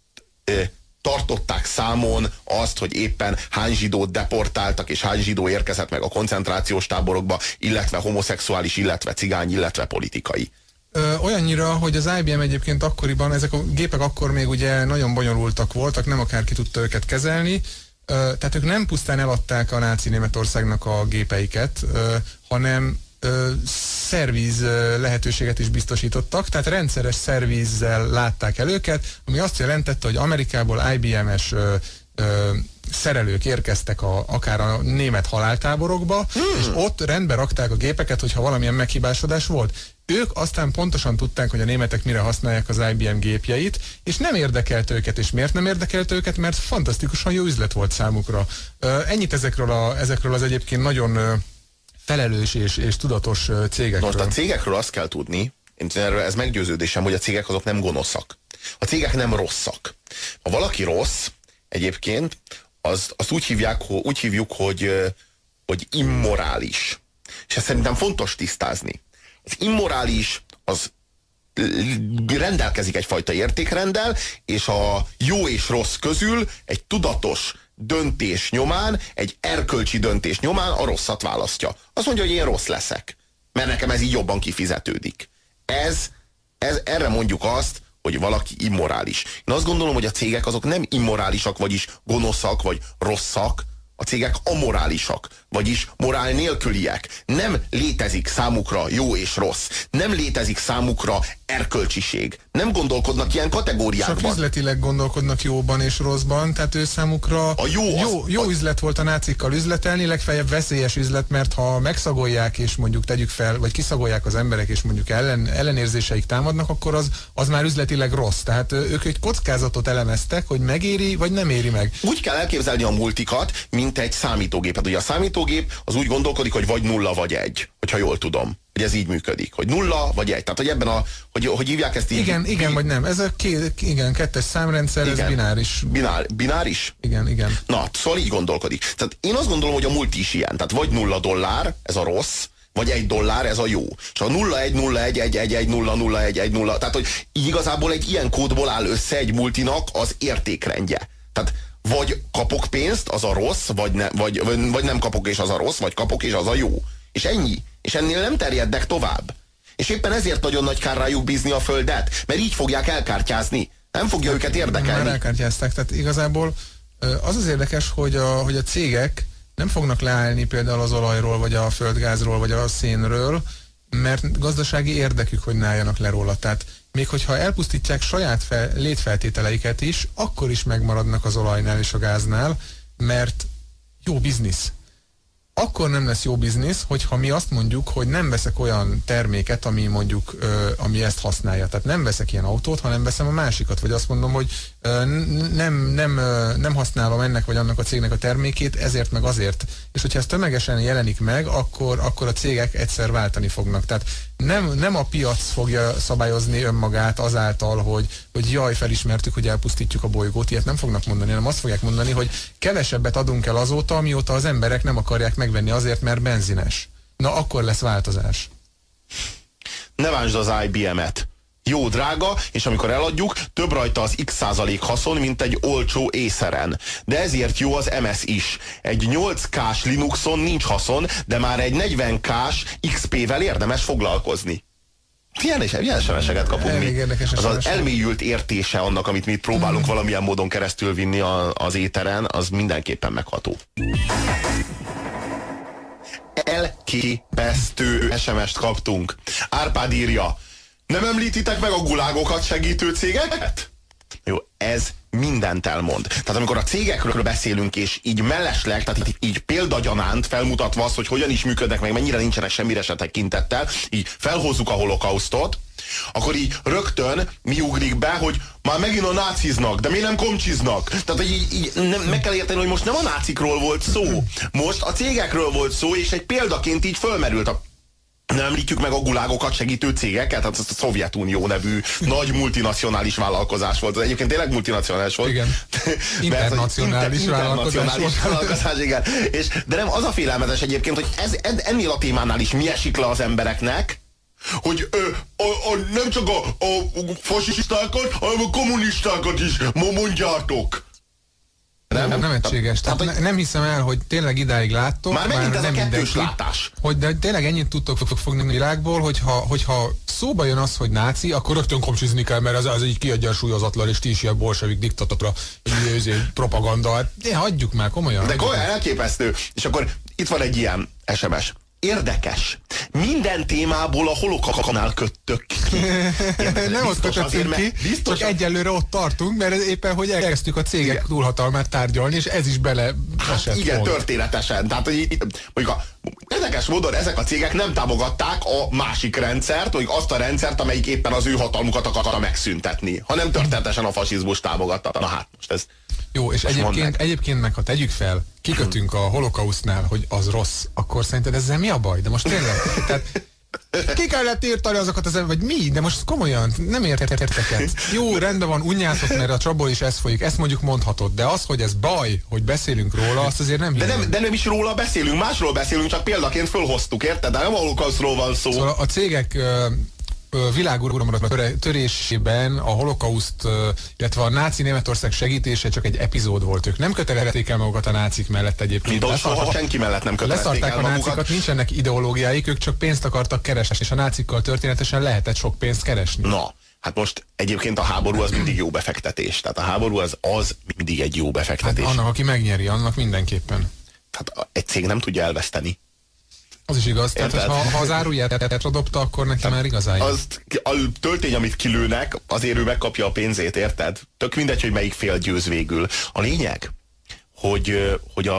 tartották számon azt, hogy éppen hány zsidót deportáltak, és hány zsidó érkezett meg a koncentrációs táborokba, illetve homoszexuális, illetve cigány, illetve politikai. Olyannyira, hogy az IBM egyébként akkoriban, ezek a gépek akkor még ugye nagyon bonyolultak voltak, nem akárki tudta őket kezelni, tehát ők nem pusztán eladták a náci Németországnak a gépeiket, hanem szerviz lehetőséget is biztosítottak, tehát rendszeres szervizzel látták el őket, ami azt jelentette, hogy Amerikából IBM-es szerelők érkeztek akár a német haláltáborokba, és ott rendbe rakták a gépeket, hogyha valamilyen meghibásodás volt. Ők aztán pontosan tudták, hogy a németek mire használják az IBM gépjeit, és nem érdekelt őket. És miért nem érdekelt őket? Mert fantasztikusan jó üzlet volt számukra. Ennyit ezekről az egyébként nagyon felelős és tudatos cégekről. Most a cégekről azt kell tudni, Ez meggyőződésem, hogy a cégek azok nem gonoszak. A cégek nem rosszak. Ha valaki rossz, egyébként, azt úgy hívjuk, hogy immorális. És ezt szerintem fontos tisztázni. Az immorális, az rendelkezik egyfajta értékrenddel, és a jó és rossz közül egy tudatos döntés nyomán, egy erkölcsi döntés nyomán a rosszat választja. Azt mondja, hogy én rossz leszek, mert nekem ez így jobban kifizetődik. Erre mondjuk azt, hogy valaki immorális. Én azt gondolom, hogy a cégek azok nem immorálisak, vagyis gonoszak, vagy rosszak, a cégek amorálisak, vagyis morál nélküliek. Nem létezik számukra jó és rossz. Nem létezik számukra erkölcsiség. Nem gondolkodnak ilyen kategóriákban. Csak üzletileg gondolkodnak jóban és rosszban, tehát ő számukra a jó üzlet volt a nácikkal üzletelni, legfeljebb veszélyes üzlet, mert ha megszagolják és mondjuk tegyük fel, vagy kiszagolják az emberek és mondjuk ellenérzéseik támadnak, akkor az már üzletileg rossz. Tehát ők egy kockázatot elemeztek, hogy megéri, vagy nem éri meg. Úgy kell elképzelni a multikat, mint egy számítógépet. Ugye a számítógép az úgy gondolkodik, hogy vagy 0 vagy 1, hogyha jól tudom. Hogy ez így működik, hogy 0 vagy 1. Tehát, hogy ebben hogy hívják ezt így? Igen vagy nem. Ez a kettes számrendszer, igen. Ez bináris. Bináris? Igen. Na, szóval így gondolkodik. Tehát én azt gondolom, hogy a multi is ilyen. Tehát vagy $0, ez a rossz, vagy $1, ez a jó. És a 0-1, 0-1, 1-1, 0 0 1 1 0. Tehát, hogy igazából egy ilyen kódból áll össze egy multinak az értékrendje. Tehát vagy kapok pénzt, az a rossz, vagy nem kapok, és az a rossz, vagy kapok, és az a jó. És ennyi. És ennél nem terjednek tovább. És éppen ezért nagyon nagy kár rájuk bízni a földet, mert így fogják elkártyázni. Nem fogja őket érdekelni. Már elkártyázták, tehát igazából az érdekes, hogy a cégek nem fognak leállni például az olajról, vagy a földgázról, vagy a szénről, mert gazdasági érdekük, hogy ne álljanak le róla. Tehát még hogyha elpusztítják saját létfeltételeiket is, akkor is megmaradnak az olajnál és a gáznál, mert jó biznisz. Akkor nem lesz jó biznisz, hogyha mi azt mondjuk, hogy nem veszek olyan terméket, ami mondjuk, ami ezt használja. Tehát nem veszek ilyen autót, hanem veszem a másikat. Vagy azt mondom, hogy nem használom ennek vagy annak a cégnek a termékét, ezért meg azért. És hogyha ez tömegesen jelenik meg, akkor a cégek egyszer váltani fognak. Tehát nem a piac fogja szabályozni önmagát azáltal, hogy jaj, felismertük, hogy elpusztítjuk a bolygót. Ilyet nem fognak mondani, hanem azt fogják mondani, hogy kevesebbet adunk el azóta, amióta az emberek nem akarják megvenni azért, mert benzines. Na, akkor lesz változás. Ne vásd az IBM-et. Jó drága, és amikor eladjuk, több rajta az x% haszon, mint egy olcsó észeren. De ezért jó az MS is. Egy 8K-s Linuxon nincs haszon, de már egy 40K-s XP-vel érdemes foglalkozni. Ilyen SMS-eket kapunk mi. Az elmélyült értése annak, amit mi próbálunk valamilyen módon keresztül vinni az éteren, az mindenképpen megható. Elképesztő SMS-t kaptunk. Árpád írja: nem említitek meg a gulágokat segítő cégeket? Jó, ez mindent elmond. Tehát amikor a cégekről beszélünk, és így mellesleg, tehát így példagyanánt felmutatva azt, hogy hogyan is működnek, meg mennyire nincsenek semmire se tekintettel, így felhozzuk a holokausztot, akkor így rögtön mi ugrik be, hogy már megint a náciznak, de miért nem komcsiznak? Tehát így meg kell érteni, hogy most nem a nácikról volt szó, most a cégekről volt szó, és egy példaként így fölmerült nem említjük meg a gulágokat segítő cégeket, hát ez a Szovjetunió nevű nagy multinacionális vállalkozás volt. Ez egyébként tényleg multinacionális volt. Igen. Internacionális vállalkozás, igen. De nem, az a félelmetes egyébként, hogy ennél a témánál is mi esik le az embereknek, hogy nem csak a fasisztákat, hanem a kommunistákat is mondjátok. Nem egységes. Tehát nem hiszem el, hogy tényleg idáig láttok. Már megint ez a kettős látás. De tényleg ennyit tudtok fogni a világból, hogyha szóba jön az, hogy náci, akkor rögtön komcsizni kell, mert ez egy kiegyensúlyozatlan, és ti is ilyen bolsevik diktatatra propaganda. Hát, hagyjuk már, komolyan. De komolyan elképesztő. És akkor itt van egy ilyen SMS. Érdekes. Minden témából a holokausznál köttök ki. Nem ott kötöttünk ki, csak egyelőre ott tartunk, mert éppen, hogy elkezdtük a cégek túlhatalmát tárgyalni, és ez is bele esett. Igen, pont. Történetesen. Tehát, hogy mondjuk érdekes módon ezek a cégek nem támogatták a másik rendszert, vagy azt a rendszert, amelyik éppen az ő hatalmukat akarta megszüntetni, hanem történetesen a fasizmus támogatta. Na hát, most ez... Jó, és egyébként meg, ha tegyük fel, kikötünk a holokausztnál, hogy az rossz, akkor szerinted ezzel mi a baj? De most tényleg, tehát Ki kellett írtani azokat az vagy mi? De most komolyan, nem értek. Jó, rendben van, unjátok, mert a csapból is ez folyik, ezt mondjuk mondhatod, de az, hogy ez baj, hogy beszélünk róla, azt azért nem hiszem. De nem is róla beszélünk, másról beszélünk, csak példaként fölhoztuk, érted? De nem a holokausztról van szó. Szóval a cégek világuralomra törésében a holokauszt, illetve a náci Németország segítése csak egy epizód volt. Ők nem kötelezték el magukat a nácik mellett egyébként. Mint soha senki mellett nem kötelezték el magukat. Leszarták a nácikat, nincsenek ideológiáik, ők csak pénzt akartak keresni, és a nácikkal történetesen lehetett sok pénzt keresni. Na, hát most egyébként a háború az mindig jó befektetés. Tehát a háború az mindig egy jó befektetés. Hát annak, aki megnyeri, annak mindenképpen. Hát egy cég nem tudja elveszteni. Az is igaz, tehát ha az áruját dobta, akkor neki már igazán. A töltény, amit kilőnek, azért ő megkapja a pénzét, érted? Tök mindegy, hogy melyik fél győz végül. A lényeg, hogy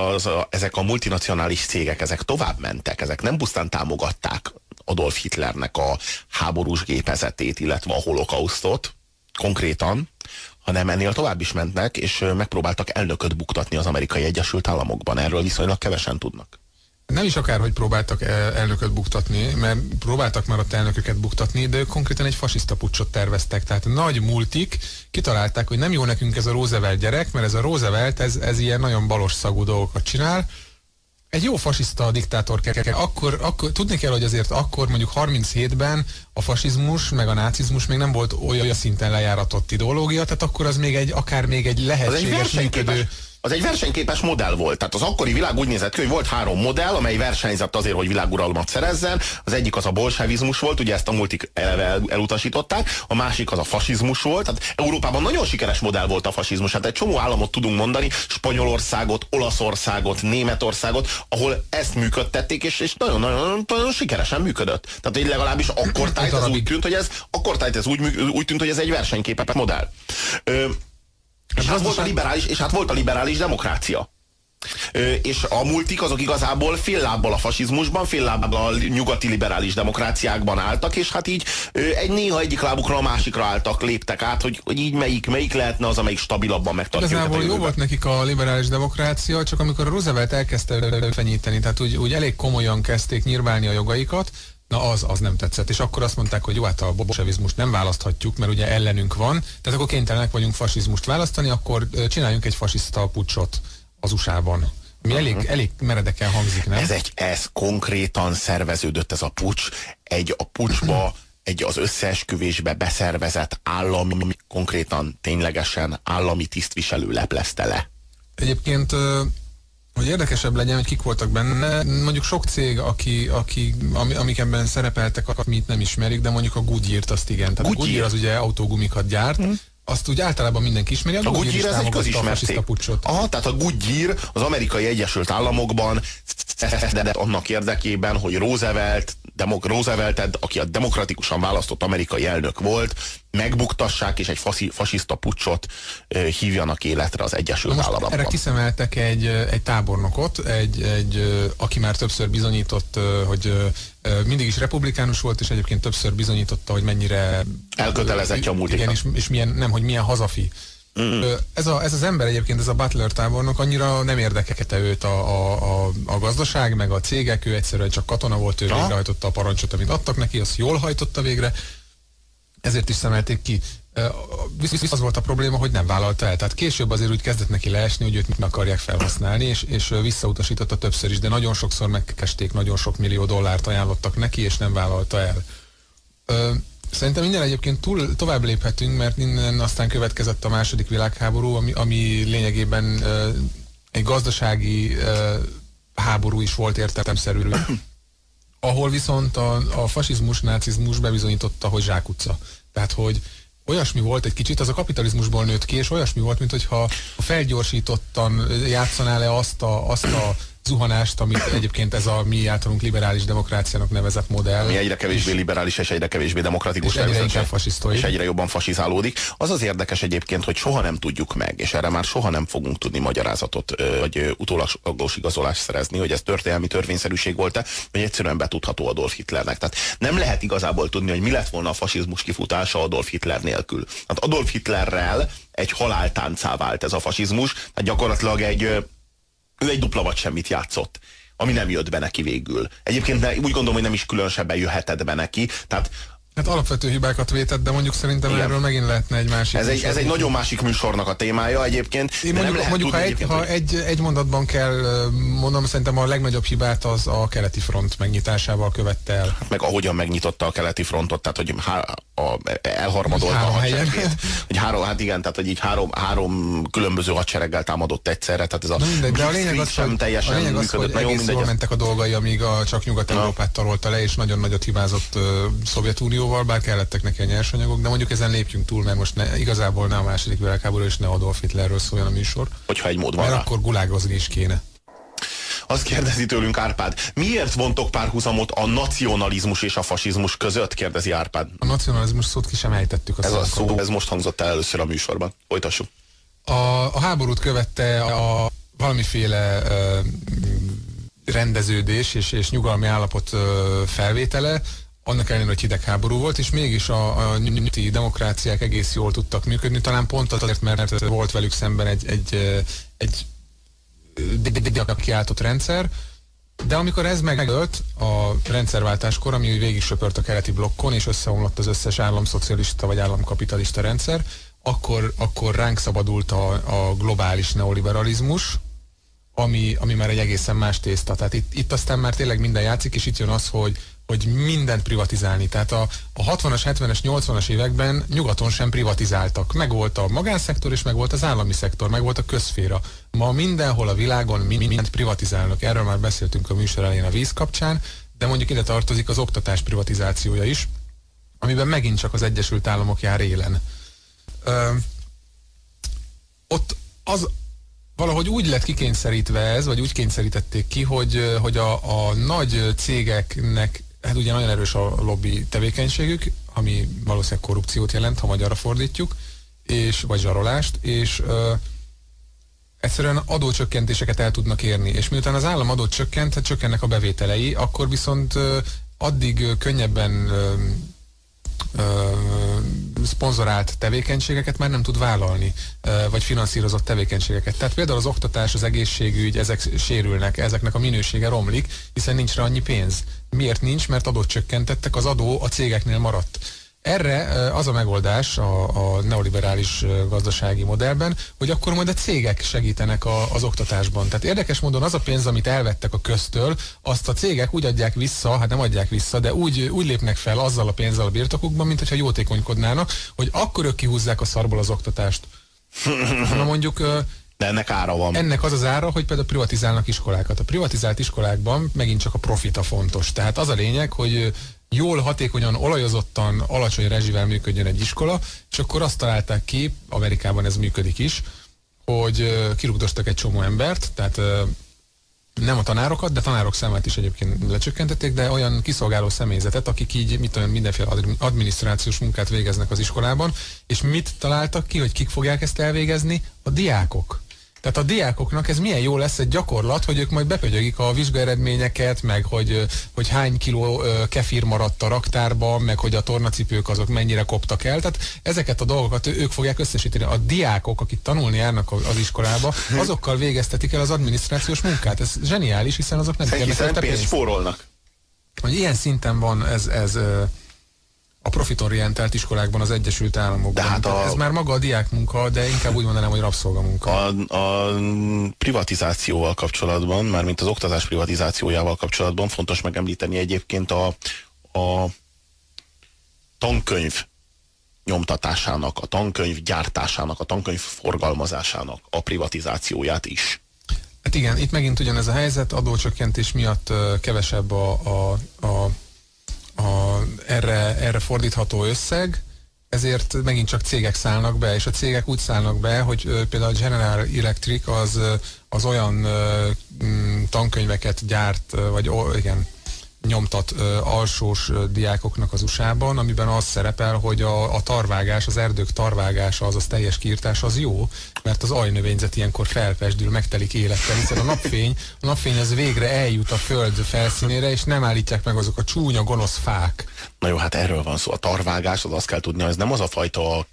ezek a multinacionális cégek, ezek tovább mentek, ezek nem pusztán támogatták Adolf Hitlernek a háborús gépezetét, illetve a holokausztot konkrétan, hanem ennél tovább is mentek, és megpróbáltak elnököt buktatni az Amerikai Egyesült Államokban. Erről viszonylag kevesen tudnak. Nem is akárhogy próbáltak elnököt buktatni, mert próbáltak már ott elnököket buktatni, de ők konkrétan egy fasiszta puccsot terveztek. Tehát nagy multik kitalálták, hogy nem jó nekünk ez a Roosevelt gyerek, mert ez a Roosevelt, ez ilyen nagyon balos szagú dolgokat csinál. Egy jó fasiszta diktátor akkor tudni kell, hogy azért akkor mondjuk 37-ben a fasizmus meg a nácizmus még nem volt olyan szinten lejáratott ideológia, tehát akkor az akár még egy lehetséges működő. Az egy versenyképes modell volt. Tehát az akkori világ úgy nézett ki, hogy volt 3 modell, amely versenyzett azért, hogy világuralmat szerezzen. Az egyik az a bolsevizmus volt, ugye ezt a multik elutasították, a másik az a fasizmus volt. Tehát Európában nagyon sikeres modell volt a fasizmus. Hát egy csomó államot tudunk mondani, Spanyolországot, Olaszországot, Németországot, ahol ezt működtették, és nagyon sikeresen működött. Tehát így legalábbis akkortájt ez úgy tűnt, úgy tűnt, hogy ez egy versenyképes modell. És hát volt a liberális demokrácia. És a multik azok igazából fél lábbal a fasizmusban, fél lábbal a nyugati liberális demokráciákban álltak, és hát így néha egyik lábukra a másikra álltak, léptek át, hogy így melyik lehetne az, amelyik stabilabban megtartja. Igazából jó volt nekik a liberális demokrácia, csak amikor a Roosevelt elkezdte fenyíteni, tehát úgy elég komolyan kezdték nyírválni a jogaikat, na az nem tetszett. És akkor azt mondták, hogy jó, hát a bolsevizmust nem választhatjuk, mert ugye ellenünk van, tehát akkor kénytelenek vagyunk fasizmust választani, akkor csináljunk egy fasiszta puccsot az USA-ban. Mi elég meredeken hangzik, nem? Ez konkrétan szerveződött, ez a puccs. A puccsba az összeesküvésbe beszervezett állami, konkrétan ténylegesen állami tisztviselő leplezte le. Egyébként hogy érdekesebb legyen, hogy kik voltak benne, mondjuk sok cég, amik ebben szerepeltek, amit nem ismerik, de mondjuk a Goodyear-t azt igen. Tehát a Goodyear az ugye autógumikat gyárt, azt úgy általában mindenki ismeri. A Goodyear ez egy közismert cég. Aha, tehát a Goodyear az Amerikai Egyesült Államokban annak érdekében, hogy Rooseveltet, aki a demokratikusan választott amerikai elnök volt, megbuktassák, és egy fasiszta puccsot hívjanak életre az Egyesült Államokban. Erre kiszemeltek egy tábornokot, aki már többször bizonyított, hogy mindig is republikánus volt, és egyébként többször bizonyította, hogy mennyire elkötelezettje a multiknak. Igen, és milyen hazafi. Ez az ember egyébként, ez a Butler tábornok, annyira nem érdekelte őt a gazdaság, meg a cégek, ő egyszerűen csak katona volt, ő végrehajtotta a parancsot, amit adtak neki, azt jól hajtotta végre, ezért is szemelték ki. Az volt a probléma, hogy nem vállalta el. Tehát később azért úgy kezdett neki leesni, hogy őt mit akarják felhasználni, és visszautasította többször is, de nagyon sokszor megkesték, nagyon sok millió dollárt ajánlottak neki, és nem vállalta el. Szerintem innen egyébként tovább léphetünk, mert innen aztán következett a második világháború, ami lényegében egy gazdasági háború is volt értelemszerű, ahol viszont a fasizmus, nácizmus bebizonyította, hogy zsákutca. Tehát, hogy olyasmi volt egy kicsit, az a kapitalizmusból nőtt ki, és olyasmi volt, mintha felgyorsítottan játszanál le azt a zuhanást, amit egyébként ez a mi általunk liberális demokráciának nevezett modell. Mi egyre kevésbé liberális és egyre kevésbé demokratikus. És egyre inkább fasisztoi. És egyre jobban fasizálódik. Az érdekes egyébként, hogy soha nem tudjuk meg, és erre már soha nem fogunk tudni magyarázatot, vagy utólagos igazolást szerezni, hogy ez történelmi törvényszerűség volt-e, vagy egyszerűen betudható Adolf Hitlernek. Tehát nem lehet igazából tudni, hogy mi lett volna a fasizmus kifutása Adolf Hitler nélkül. Hát Adolf Hitlerrel egy haláltáncá vált ez a fasizmus, tehát gyakorlatilag ő egy dupla vagy semmit játszott. ami nem jött be neki végül. Egyébként úgy gondolom, hogy nem is különösebben jöhetett be neki, tehát Hát alapvető hibákat vétett, de mondjuk szerintem igen, erről megint lehetne egy másik. Ez egy nagyon másik műsornak a témája egyébként. Ha egy mondatban kell mondanom, szerintem a legnagyobb hibát az a keleti front megnyitásával követte el. Hát meg ahogyan megnyitotta a keleti frontot, tehát hogy elharmadolta a hadseregét. Hát igen, tehát hogy így három különböző hadsereggel támadott egyszerre. Tehát ez de a lényeg az, hogy egész jól mentek a dolgai, amíg csak Nyugat-Európát tarolta le, és nagyon nagyot hibázott Szovjetunióval, bár kellettek neki a nyersanyagok, de mondjuk ezen lépjünk túl, mert most igazából ne a második világháború és ne Adolf Hitlerről szóljon a műsor. Hogyha egy mód van mert rá. Akkor gulágozni is kéne. Azt kérdezi tőlünk Árpád, miért vontok párhuzamot a nacionalizmus és a fasizmus között, kérdezi Árpád. A nacionalizmus szót ki sem ejtettük. Ez most hangzott el először a műsorban. Folytassuk. A háborút követte a valamiféle rendeződés és nyugalmi állapot felvétele, annak ellenére, hogy hidegháború volt, és mégis a nyugati demokráciák egész jól tudtak működni, talán pont azért, mert volt velük szemben egy kiáltott rendszer, de amikor ez megölt a rendszerváltáskor, ami végig söpört a keleti blokkon, és összeomlott az összes államszocialista vagy államkapitalista rendszer, akkor ránk szabadult a globális neoliberalizmus, ami már egy egészen más tészta. Tehát itt aztán már tényleg minden játszik, és itt jön az, hogy mindent privatizálni. Tehát a 60-as, 70-es, 80-as években nyugaton sem privatizáltak. Megvolt a magánszektor, és megvolt az állami szektor, megvolt a közszféra. Ma mindenhol a világon mindent privatizálnak. Erről már beszéltünk a műsor elején a víz kapcsán, de mondjuk ide tartozik az oktatás privatizációja is, amiben megint csak az Egyesült Államok jár élen. Ott az valahogy úgy lett kikényszerítve ez, vagy úgy kényszerítették ki, hogy a nagy cégeknek, hát ugye nagyon erős a lobby tevékenységük, ami valószínűleg korrupciót jelent, ha magyarra fordítjuk, vagy zsarolást, és egyszerűen adócsökkentéseket el tudnak érni. És miután az állam adót csökkent, hát csökkennek a bevételei, akkor viszont addig könnyebben szponzorált tevékenységeket már nem tud vállalni, vagy finanszírozott tevékenységeket. Tehát például az oktatás, az egészségügy, ezek sérülnek, ezeknek a minősége romlik, hiszen nincs rá annyi pénz. Miért nincs? Mert adót csökkentettek, az adó a cégeknél maradt. Erre az a megoldás a neoliberális gazdasági modellben, hogy akkor majd a cégek segítenek az oktatásban. Tehát érdekes módon az a pénz, amit elvettek a köztől, azt a cégek úgy adják vissza, hát nem adják vissza, de úgy lépnek fel azzal a pénzzel a birtokukban, mint hogyha jótékonykodnának, hogy akkor ők kihúzzák a szarból az oktatást. Na mondjuk... De ennek ára van. Ennek az az ára, hogy például privatizálnak iskolákat. A privatizált iskolákban megint csak a profita fontos. Tehát az a lényeg, hogy jól, hatékonyan, olajozottan, alacsony rezsivel működjön egy iskola, és akkor azt találták ki, Amerikában ez működik is, hogy kirúgdostak egy csomó embert, tehát nem a tanárokat, de tanárok számát is egyébként lecsökkentették, de olyan kiszolgáló személyzetet, akik így mindenféle adminisztrációs munkát végeznek az iskolában, és mit találtak ki, hogy kik fogják ezt elvégezni? A diákok. Tehát a diákoknak ez milyen jó lesz egy gyakorlat, hogy ők majd bepögyögik a vizsgaeredményeket, meg hogy hány kiló kefir maradt a raktárban, meg hogy a tornacipők azok mennyire koptak el. Tehát ezeket a dolgokat ők fogják összesíteni. A diákok, akik tanulni járnak az iskolába, azokkal végeztetik el az adminisztrációs munkát. Ez zseniális, hiszen azok nem kérnek érte pénzt. Spórolnak. Hogy ilyen szinten van ez a profitorientált iskolákban az Egyesült Államokban. De hát ez már maga a diákmunka, de inkább úgy mondanám, hogy rabszolgamunka. A privatizációval kapcsolatban, mármint az oktatás privatizációjával kapcsolatban fontos megemlíteni egyébként a tankönyv nyomtatásának, a tankönyv gyártásának, a tankönyv forgalmazásának a privatizációját is. Hát igen, itt megint ugyanez a helyzet, adócsökkentés miatt kevesebb erre fordítható összeg, ezért megint csak cégek szállnak be, és a cégek úgy szállnak be, hogy például a General Electric az olyan tankönyveket gyárt, vagy igen, nyomtat alsós diákoknak az USA-ban, amiben az szerepel, hogy a tarvágás, az erdők tarvágása, azaz teljes kiirtása az jó, mert az ajnövényzet ilyenkor felpesdül, megtelik élettel, hiszen a napfény az végre eljut a föld felszínére, és nem állítják meg azok a csúnya, gonosz fák. Na jó, hát erről van szó. A tarvágás, az azt kell tudni, ez nem az a fajta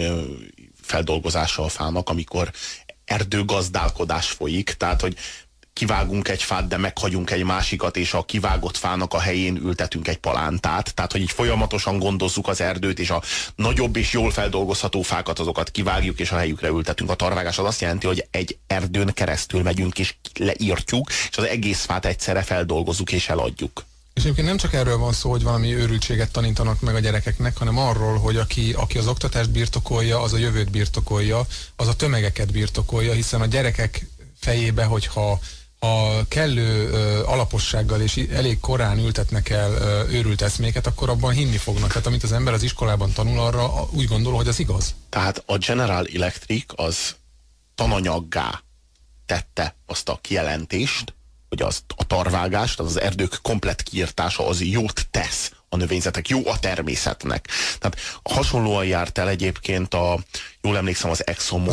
feldolgozása a fának, amikor erdőgazdálkodás folyik, tehát hogy kivágunk egy fát, de meghagyunk egy másikat, és a kivágott fának a helyén ültetünk egy palántát. Tehát, hogy így folyamatosan gondozzuk az erdőt, és a nagyobb és jól feldolgozható fákat, azokat kivágjuk, és a helyükre ültetünk. A tarvágás az azt jelenti, hogy egy erdőn keresztül megyünk, és leírtjuk, és az egész fát egyszerre feldolgozzuk, és eladjuk. És egyébként nem csak erről van szó, hogy valami őrültséget tanítanak meg a gyerekeknek, hanem arról, hogy aki az oktatást birtokolja, az a jövőt birtokolja, az a tömegeket birtokolja, hiszen a gyerekek fejébe, hogyha kellő alapossággal és elég korán ültetnek el őrült eszméket, akkor abban hinni fognak. Tehát amit az ember az iskolában tanul, arra úgy gondol, hogy az igaz. Tehát a General Electric az tananyaggá tette azt a kijelentést, hogy a tarvágás, tehát az erdők komplett kiirtása az jót tesz a növényzetek, jó a természetnek. Tehát hasonlóan járt el egyébként jól emlékszem, az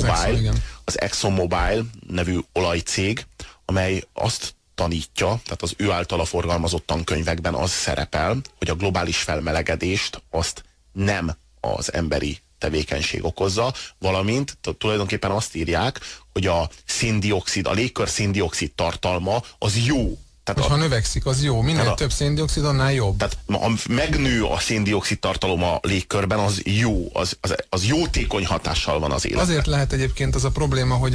ExxonMobil nevű olajcég, amely azt tanítja, tehát az ő általa forgalmazott tankönyvekben az szerepel, hogy a globális felmelegedést azt nem az emberi tevékenység okozza, valamint tulajdonképpen azt írják, hogy a légkör széndioxid tartalma az jó. Tehát ha növekszik, az jó. Minél több széndioxid, annál jobb. Tehát ha megnő a széndioxid tartalom a légkörben, az jó, az jótékony hatással van az életre. Azért lehet egyébként az a probléma, hogy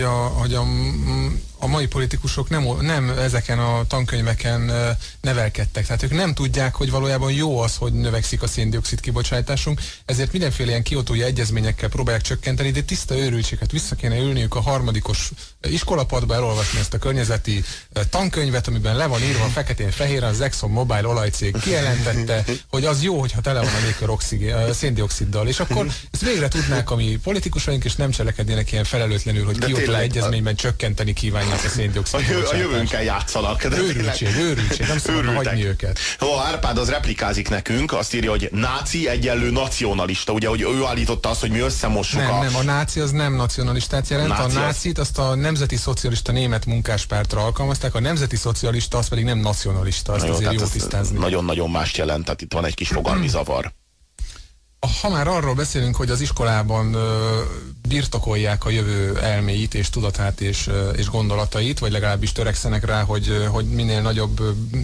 a mai politikusok nem ezeken a tankönyveken nevelkedtek. Tehát ők nem tudják, hogy valójában jó az, hogy növekszik a széndioxid kibocsátásunk, ezért mindenféle ilyen kiotói egyezményekkel próbálják csökkenteni, de tiszta őrültséget vissza kéne ülniük a harmadikos iskolapadba, elolvasni ezt a környezeti tankönyvet, amiben le van írva feketén-fehéren, az ExxonMobil olajcég kijelentette, hogy az jó, hogyha tele van a légkör széndioxiddal, és akkor ezt végre tudnák a mi politikusaink, és nem cselekednének ilyen felelőtlenül, hogy kiotói egyezményben csökkenteni kívánják a széndioxid kibocsátást. A jövőnkkel játszanak. Őrültség, nem szabad hagyni őket. Árpád az replikázik nekünk, azt írja, hogy náci egyenlő nacionalista, ugye, hogy ő állította azt, hogy mi összemossuk nem, a náci az nem nacionalistát jelent, a nácit azt a nemzeti szocialista német munkáspártra alkalmazták, a nemzeti szocialista az pedig nem nacionalista, azt azért jó tisztázni. Nagyon-nagyon mást jelent, tehát itt van egy kis fogalmi zavar. Ha már arról beszélünk, hogy az iskolában birtokolják a jövő elméit és tudatát és gondolatait, vagy legalábbis törekszenek rá, hogy minél nagyobb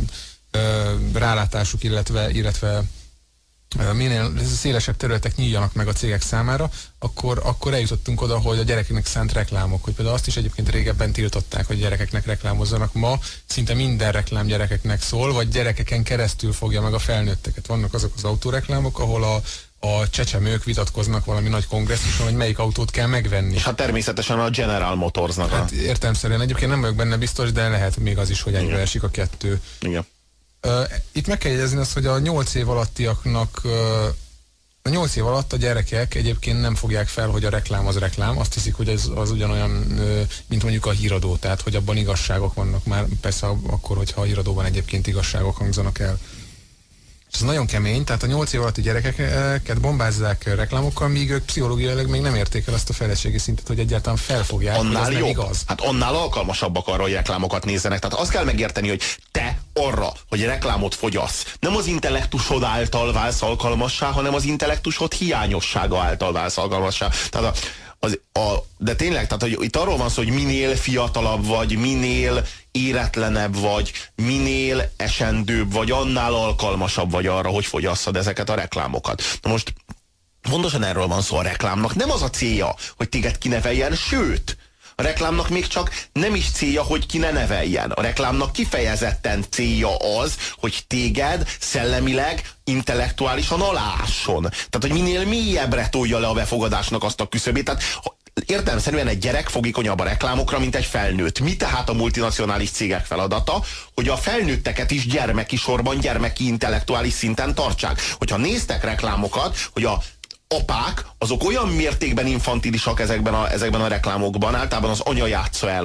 rálátásuk, illetve minél szélesebb területek nyíljanak meg a cégek számára, akkor eljutottunk oda, hogy a gyerekeknek szánt reklámok, hogy például azt is egyébként régebben tiltották, hogy gyerekeknek reklámozzanak. Ma szinte minden reklám gyerekeknek szól, vagy gyerekeken keresztül fogja meg a felnőtteket. Vannak azok az autóreklámok, ahol a csecsemők vitatkoznak valami nagy kongresszuson, hogy melyik autót kell megvenni. És hát természetesen a General Motorsnak. Hát értelemszerűen egyébként nem vagyok benne biztos, de lehet még az is, hogy egybe esik a kettő. Igen. Itt meg kell jegyezni azt, hogy a 8 év alattiaknak a 8 év alatt a gyerekek egyébként nem fogják fel, hogy a reklám az reklám. Azt hiszik, hogy ez az ugyanolyan, mint mondjuk a híradó, tehát hogy abban igazságok vannak már, persze akkor, hogyha a híradóban egyébként igazságok hangzanak el. És ez nagyon kemény, tehát a 8 év alatti gyerekeket bombázzák reklámokkal, míg ők pszichológiailag még nem érték el azt a fejlettségi szintet, hogy egyáltalán felfogják, annál hogy ez nem igaz. Hát annál alkalmasabbak arra, hogy reklámokat nézzenek. Tehát azt kell megérteni, hogy te arra, hogy reklámot fogyasz, nem az intellektusod által válsz alkalmassá, hanem az intellektusod hiányossága által válsz alkalmassá. Tehát de tényleg, tehát hogy itt arról van szó, hogy minél fiatalabb vagy, minél éretlenebb vagy, minél esendőbb vagy, annál alkalmasabb vagy arra, hogy fogyasszad ezeket a reklámokat. Na most pontosan erről van szó, a reklámnak nem az a célja, hogy téged kineveljen, sőt, a reklámnak még csak nem is célja, hogy ki ne neveljen. A reklámnak kifejezetten célja az, hogy téged szellemileg, intellektuálisan alásson. Tehát, hogy minél mélyebbre tolja le a befogadásnak azt a küszöbét. Tehát értelemszerűen egy gyerek fogékonyabb a reklámokra, mint egy felnőtt. Mi tehát a multinacionális cégek feladata? Hogy a felnőtteket is gyermeki sorban, gyermeki intellektuális szinten tartsák. Hogyha néztek reklámokat, hogy a apák, azok olyan mértékben infantilisak ezekben a reklámokban, általában az anya játsza el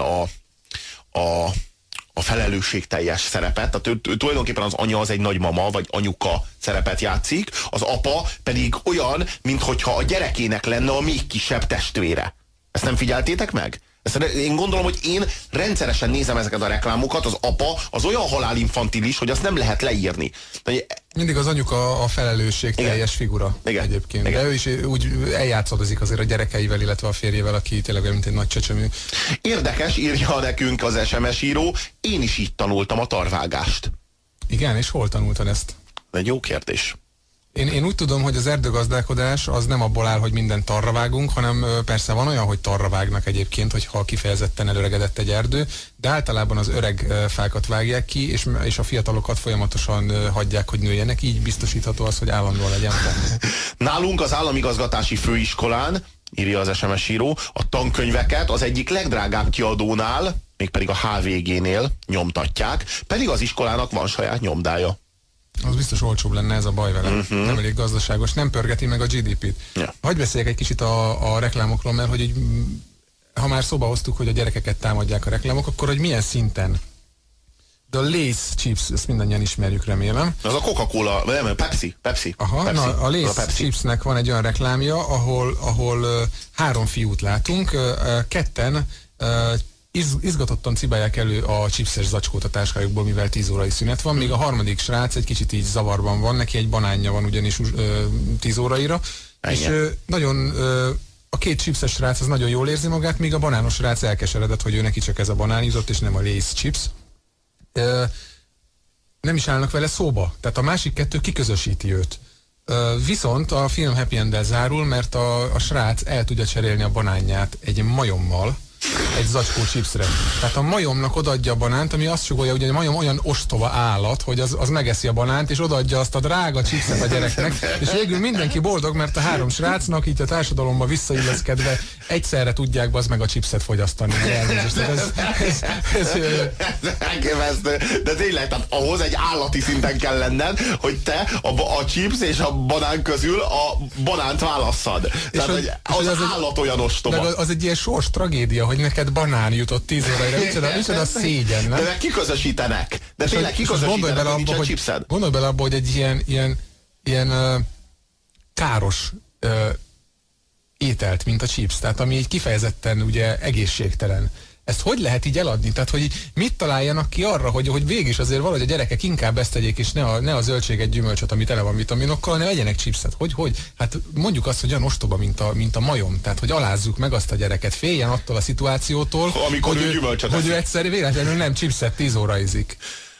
a felelősségteljes szerepet, tehát ő tulajdonképpen az anya az egy nagymama, vagy anyuka szerepet játszik, az apa pedig olyan, minthogyha a gyerekének lenne a még kisebb testvére. Ezt nem figyeltétek meg? Én gondolom, hogy én rendszeresen nézem ezeket a reklámokat, az apa az olyan halálinfantilis, hogy azt nem lehet leírni. Mindig az anyuka a felelősség teljes figura egyébként. Igen. De ő is úgy eljátszadozik azért a gyerekeivel, illetve a férjével, aki tényleg mint egy nagy csecsemő. Érdekes, írja nekünk az SMS író, én is így tanultam a tarvágást. Igen, és hol tanultad ezt? Egy jó kérdés. Én úgy tudom, hogy az erdőgazdálkodás az nem abból áll, hogy mindent tarra vágunk, hanem persze van olyan, hogy tarra vágnak egyébként, hogyha kifejezetten előregedett egy erdő, de általában az öreg fákat vágják ki, és a fiatalokat folyamatosan hagyják, hogy nőjenek, így biztosítható az, hogy állandóan legyen. Nálunk az államigazgatási főiskolán, írja az SMS író, a tankönyveket az egyik legdrágább kiadónál, mégpedig a HVG-nél nyomtatják, pedig az iskolának van saját nyomdája. Az biztos olcsóbb lenne, ez a baj vele. Nem elég gazdaságos, nem pörgeti meg a GDP-t. Ja. Hagyj beszéljek egy kicsit a reklámokról, mert hogy így, ha már szóba hoztuk, hogy a gyerekeket támadják a reklámok, akkor hogy milyen szinten? The Lay's Chips, ezt mindannyian ismerjük, remélem. Az a Coca-Cola, nem, Pepsi. Aha, Pepsi. Na, a Lay's Chipsnek van egy olyan reklámja, ahol 3 fiút látunk, ketten izgatottan cibálják elő a chipses zacskót a táskájukból, mivel 10 órai szünet van, még a harmadik srác egy kicsit így zavarban van, neki egy banánja van ugyanis 10 óraira, és nagyon a 2 chipses srác az nagyon jól érzi magát, míg a banános srác elkeseredett, hogy ő neki csak ez a banán jutott, és nem a Lay's Chips. Nem is állnak vele szóba, tehát a másik 2 kiközösíti őt. Viszont a film happy end-del zárul, mert a srác el tudja cserélni a banánját egy majommal, egy zacskó chipsre. Tehát a majomnak odaadja a banánt, ami azt sugolja, hogy a majom olyan ostoba állat, hogy az megeszi a banánt, és odaadja azt a drága chipset a gyereknek, és végül mindenki boldog, mert a 3 srácnak így a társadalomba visszailleszkedve egyszerre tudják bazd meg a chipset fogyasztani. Elképesztő. De tényleg, tehát ahhoz egy állati szinten kell lenned, hogy te a chips és a banán közül a banánt válasszad. Tehát, hogy az állat olyan ostoba. Az egy ilyen sors tragédia, hogy neked banán jutott 10 óraira. Micsoda szégyen, nem? De meg kiközösítenek. De tényleg kiközösítenek, hogy nincs a chipsed. Gondolj bele abba, hogy egy ilyen káros ételt, mint a chips, tehát ami így kifejezetten ugye egészségtelen. Ezt hogy lehet így eladni? Tehát, hogy mit találjanak ki arra, hogy végig is azért valahogy a gyerekek inkább ezt tegyék, és ne a zöldséget, gyümölcsöt, ami tele van vitaminokkal, hanem vegyenek chipset. Hogy? Hát mondjuk azt, hogy olyan ostoba, mint a majom. Tehát, hogy alázzuk meg azt a gyereket, féljen attól a szituációtól, amikor hogy ő egyszerű véletlenül nem chipset 10 óraizik.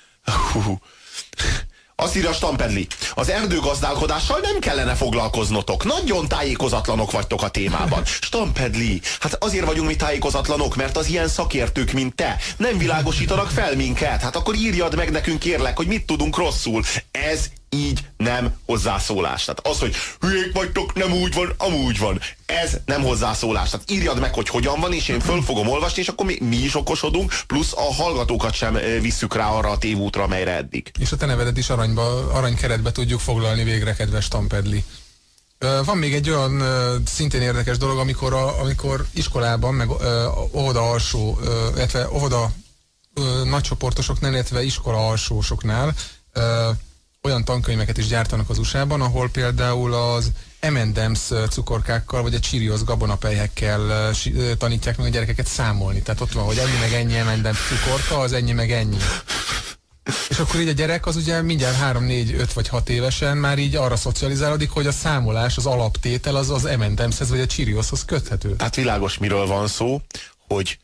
Azt írja Stampedli, az erdőgazdálkodással nem kellene foglalkoznotok. Nagyon tájékozatlanok vagytok a témában. Stampedli, hát azért vagyunk mi tájékozatlanok, mert az ilyen szakértők, mint te, nem világosítanak fel minket. Hát akkor írjad meg nekünk, kérlek, hogy mit tudunk rosszul. Ez így nem hozzászólás. Tehát az, hogy hülyék vagytok, nem úgy van, amúgy van. Ez nem hozzászólás. Tehát írjad meg, hogy hogyan van, és én föl fogom olvasni, és akkor mi is okosodunk, plusz a hallgatókat sem visszük rá arra a tévútra, amelyre eddig. És a te nevedet is aranykeretbe tudjuk foglalni végre, kedves Stampedli. Van még egy olyan szintén érdekes dolog, amikor iskolában, meg óvoda alsó, illetve óvoda nagycsoportosoknál, illetve iskola alsósoknál olyan tankönyveket is gyártanak az USA-ban, ahol például az M&M's cukorkákkal, vagy a Cheerios gabonapelyhekkel tanítják meg a gyerekeket számolni. Tehát ott van, hogy ennyi meg ennyi M&M's cukorka, az ennyi meg ennyi. És akkor így a gyerek az ugye mindjárt 3, 4, 5 vagy 6 évesen már így arra szocializálódik, hogy a számolás, az alaptétel az M&M's-hez vagy a Cheerioshoz köthető. Tehát világos, miről van szó, hogy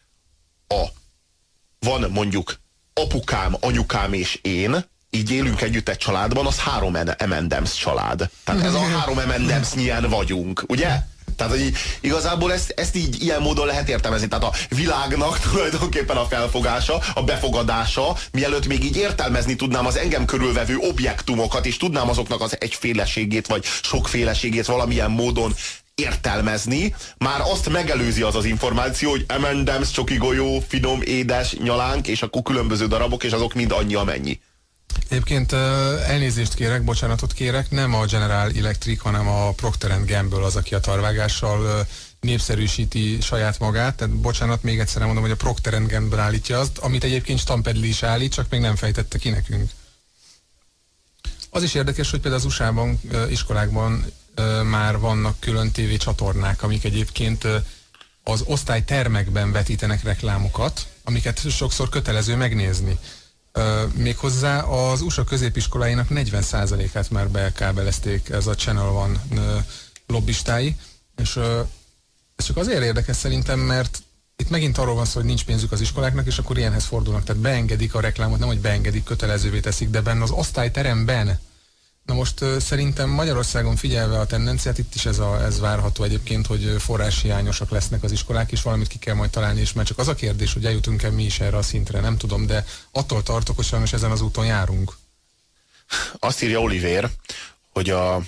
van mondjuk apukám, anyukám és én, így élünk együtt egy családban, az 3 M&M's család. Tehát ez a 3 M&M's-nyien vagyunk, ugye? Tehát, hogy igazából ezt így ilyen módon lehet értelmezni. Tehát a világnak tulajdonképpen a felfogása, a befogadása, mielőtt még így értelmezni tudnám az engem körülvevő objektumokat, és tudnám azoknak az egyféleségét, vagy sokféleségét valamilyen módon értelmezni, már azt megelőzi az információ, hogy M&M's, csoki golyó, finom, édes, nyalánk, és akkor különböző darabok, és azok mind annyi, amennyi. Egyébként elnézést kérek, bocsánatot kérek, nem a General Electric, hanem a Procter & Gamble az, aki a tarvágással népszerűsíti saját magát. Tehát bocsánat, még egyszer mondom, hogy a Procter & Gamble állítja azt, amit egyébként Stampedli is állít, csak még nem fejtette ki nekünk. Az is érdekes, hogy például az USA-ban, iskolákban már vannak külön tévécsatornák, amik egyébként az osztálytermekben vetítenek reklámokat, amiket sokszor kötelező megnézni. Méghozzá az USA középiskoláinak 40%-át már bekábelezték ez a Channel One lobbistái, és ez csak azért érdekes szerintem, mert itt megint arról van szó, hogy nincs pénzük az iskoláknak, és akkor ilyenhez fordulnak. Tehát beengedik a reklámot, nem hogy beengedik, kötelezővé teszik, de benne az osztályteremben. Na most szerintem Magyarországon figyelve a tendenciát, itt is ez várható egyébként, hogy forráshiányosak lesznek az iskolák, és valamit ki kell majd találni, és már csak az a kérdés, hogy eljutunk-e mi is erre a szintre, nem tudom, de attól tartok, hogy sajnos ezen az úton járunk. Azt írja Oliver, hogy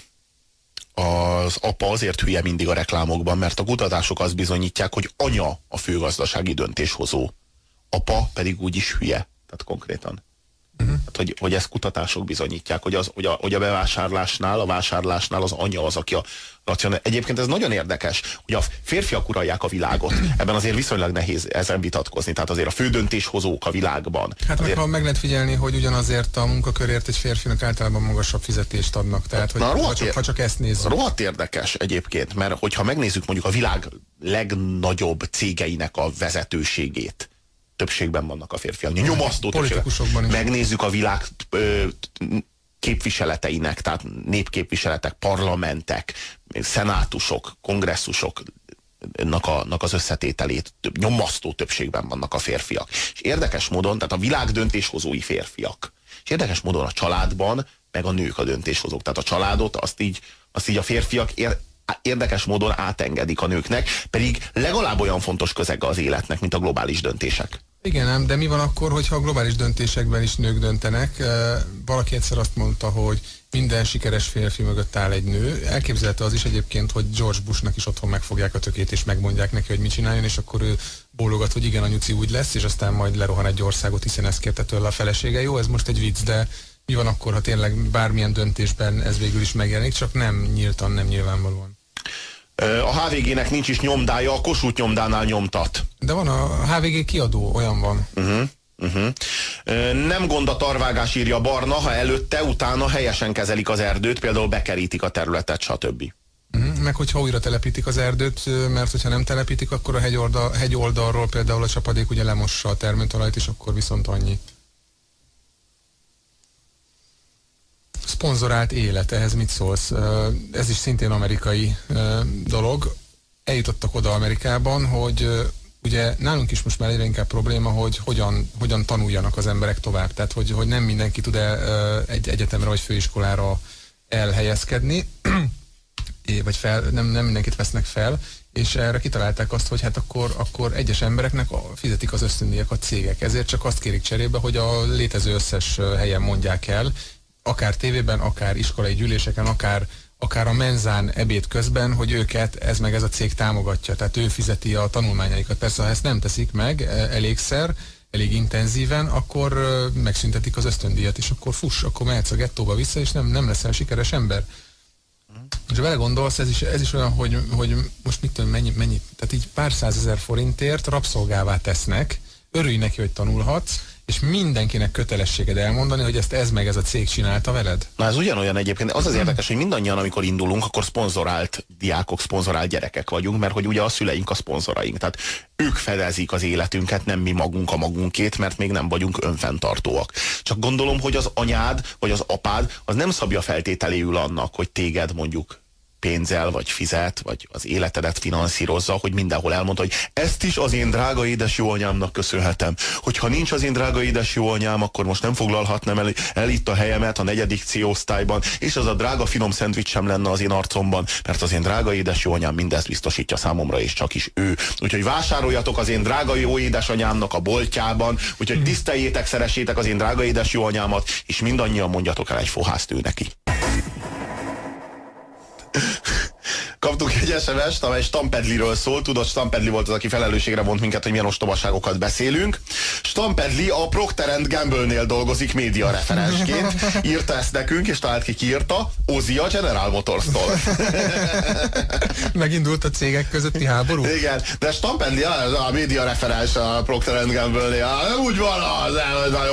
az apa azért hülye mindig a reklámokban, mert a kutatások azt bizonyítják, hogy anya a főgazdasági döntéshozó. Apa pedig úgyis hülye. Tehát konkrétan. Hát, hogy ezt kutatások bizonyítják, hogy a bevásárlásnál, a vásárlásnál az anya az, aki a racionális. Egyébként ez nagyon érdekes, hogy a férfiak uralják a világot. Ebben azért viszonylag nehéz ezen vitatkozni. Tehát azért a fő döntéshozók a világban. Hát azért... meg lehet figyelni, hogy ugyanazért a munkakörért egy férfinak általában magasabb fizetést adnak. Tehát, hogy ha csak ezt nézzük. Rohadt érdekes egyébként, mert hogyha megnézzük mondjuk a világ legnagyobb cégeinek a vezetőségét, többségben vannak a férfiak. Nyomasztó többségben. Megnézzük a világ képviseleteinek, tehát népképviseletek, parlamentek, szenátusok, kongresszusoknak az összetételét nyomasztó többségben vannak a férfiak. És érdekes módon, tehát a világ döntéshozói férfiak. És érdekes módon a családban meg a nők a döntéshozók. Tehát a családot azt így a férfiak érdekes módon átengedik a nőknek, pedig legalább olyan fontos közege az életnek, mint a globális döntések. Igen, ám, de mi van akkor, hogyha a globális döntésekben is nők döntenek? Valaki egyszer azt mondta, hogy minden sikeres férfi mögött áll egy nő. Elképzelhető az is egyébként, hogy George Bushnak is otthon megfogják a tökét, és megmondják neki, hogy mit csináljon, és akkor ő bólogat, hogy igen, a nyuci úgy lesz, és aztán majd lerohan egy országot, hiszen ezt kérte tőle a felesége. Jó, ez most egy vicc, de mi van akkor, ha tényleg bármilyen döntésben ez végül is megjelenik, csak nem nyíltan, nem nyilvánvalóan. A HVG-nek nincs is nyomdája, a Kossuth nyomdánál nyomtat. De van, a HVG kiadó, olyan van. Nem gond a tarvágás, írja Barna, ha előtte, utána helyesen kezelik az erdőt, például bekerítik a területet, stb. Meg hogyha újra telepítik az erdőt, mert hogyha nem telepítik, akkor a hegyoldalról például a csapadék ugye lemossa a termőtalajt, és akkor viszont annyi. Szponzorált élet, ehhez mit szólsz? Ez is szintén amerikai dolog. Eljutottak oda Amerikában, hogy ugye nálunk is most már egyre inkább probléma, hogy hogyan tanuljanak az emberek tovább. Tehát, hogy nem mindenki tud egy egyetemre vagy főiskolára elhelyezkedni, vagy nem mindenkit vesznek fel, és erre kitalálták azt, hogy hát akkor egyes embereknek fizetik az ösztöndíjak a cégek. Ezért csak azt kérik cserébe, hogy a létező összes helyen mondják el, akár tévében, akár iskolai gyűléseken, akár a menzán ebéd közben, hogy őket ez a cég támogatja, tehát ő fizeti a tanulmányaikat. Persze, ha ezt nem teszik meg elégszer, elég intenzíven, akkor megszüntetik az ösztöndíjat, és akkor akkor mehetsz a gettóba vissza, és nem leszel sikeres ember. És ha vele gondolsz, ez is olyan, hogy most mit tudom, mennyit, tehát így pár százezer forintért rabszolgává tesznek, örülj neki, hogy tanulhatsz, és mindenkinek kötelességed elmondani, hogy ez a cég csinálta veled? Na ez ugyanolyan egyébként. Az az érdekes, hogy mindannyian, amikor indulunk, akkor szponzorált diákok, szponzorált gyerekek vagyunk, mert hogy ugye a szüleink a szponzoraink. Tehát ők fedezik az életünket, nem mi magunk a magunkét, mert még nem vagyunk önfenntartóak. Csak gondolom, hogy az anyád, vagy az apád, az nem szabja feltételéül annak, hogy téged mondjuk pénzzel, vagy fizet, vagy az életedet finanszírozza, hogy mindenhol elmondta, hogy ezt is az én drága édes jó anyámnak köszönhetem. Hogyha nincs az én drága édes jó anyám, akkor most nem foglalhatnám el itt a helyemet a 4. C osztályban, és az a drága finom szendvics sem lenne az én arcomban, mert az én drága édes jó anyám mindezt biztosítja számomra, és csak is ő. Úgyhogy vásároljatok az én drága jó édesanyámnak a boltjában, úgyhogy tiszteljétek, szeressétek az én drága édes jó anyámat, és mindannyian mondjatok el egy fohászt ő neki. Kaptunk egy SMS-t, amely Stampedliről szól. Tudod, Stampedli volt az, aki felelősségre vont minket, hogy milyen ostobaságokat beszélünk. Stampedli a Procter & Gamble-nél dolgozik média referensként. Írta ezt nekünk, és talált ki írta. Ozzy a General Motors-tól. Megindult a cégek közötti háború? Igen, de Stampedli a média referens a Procter & Gamble-nél. Úgy van, az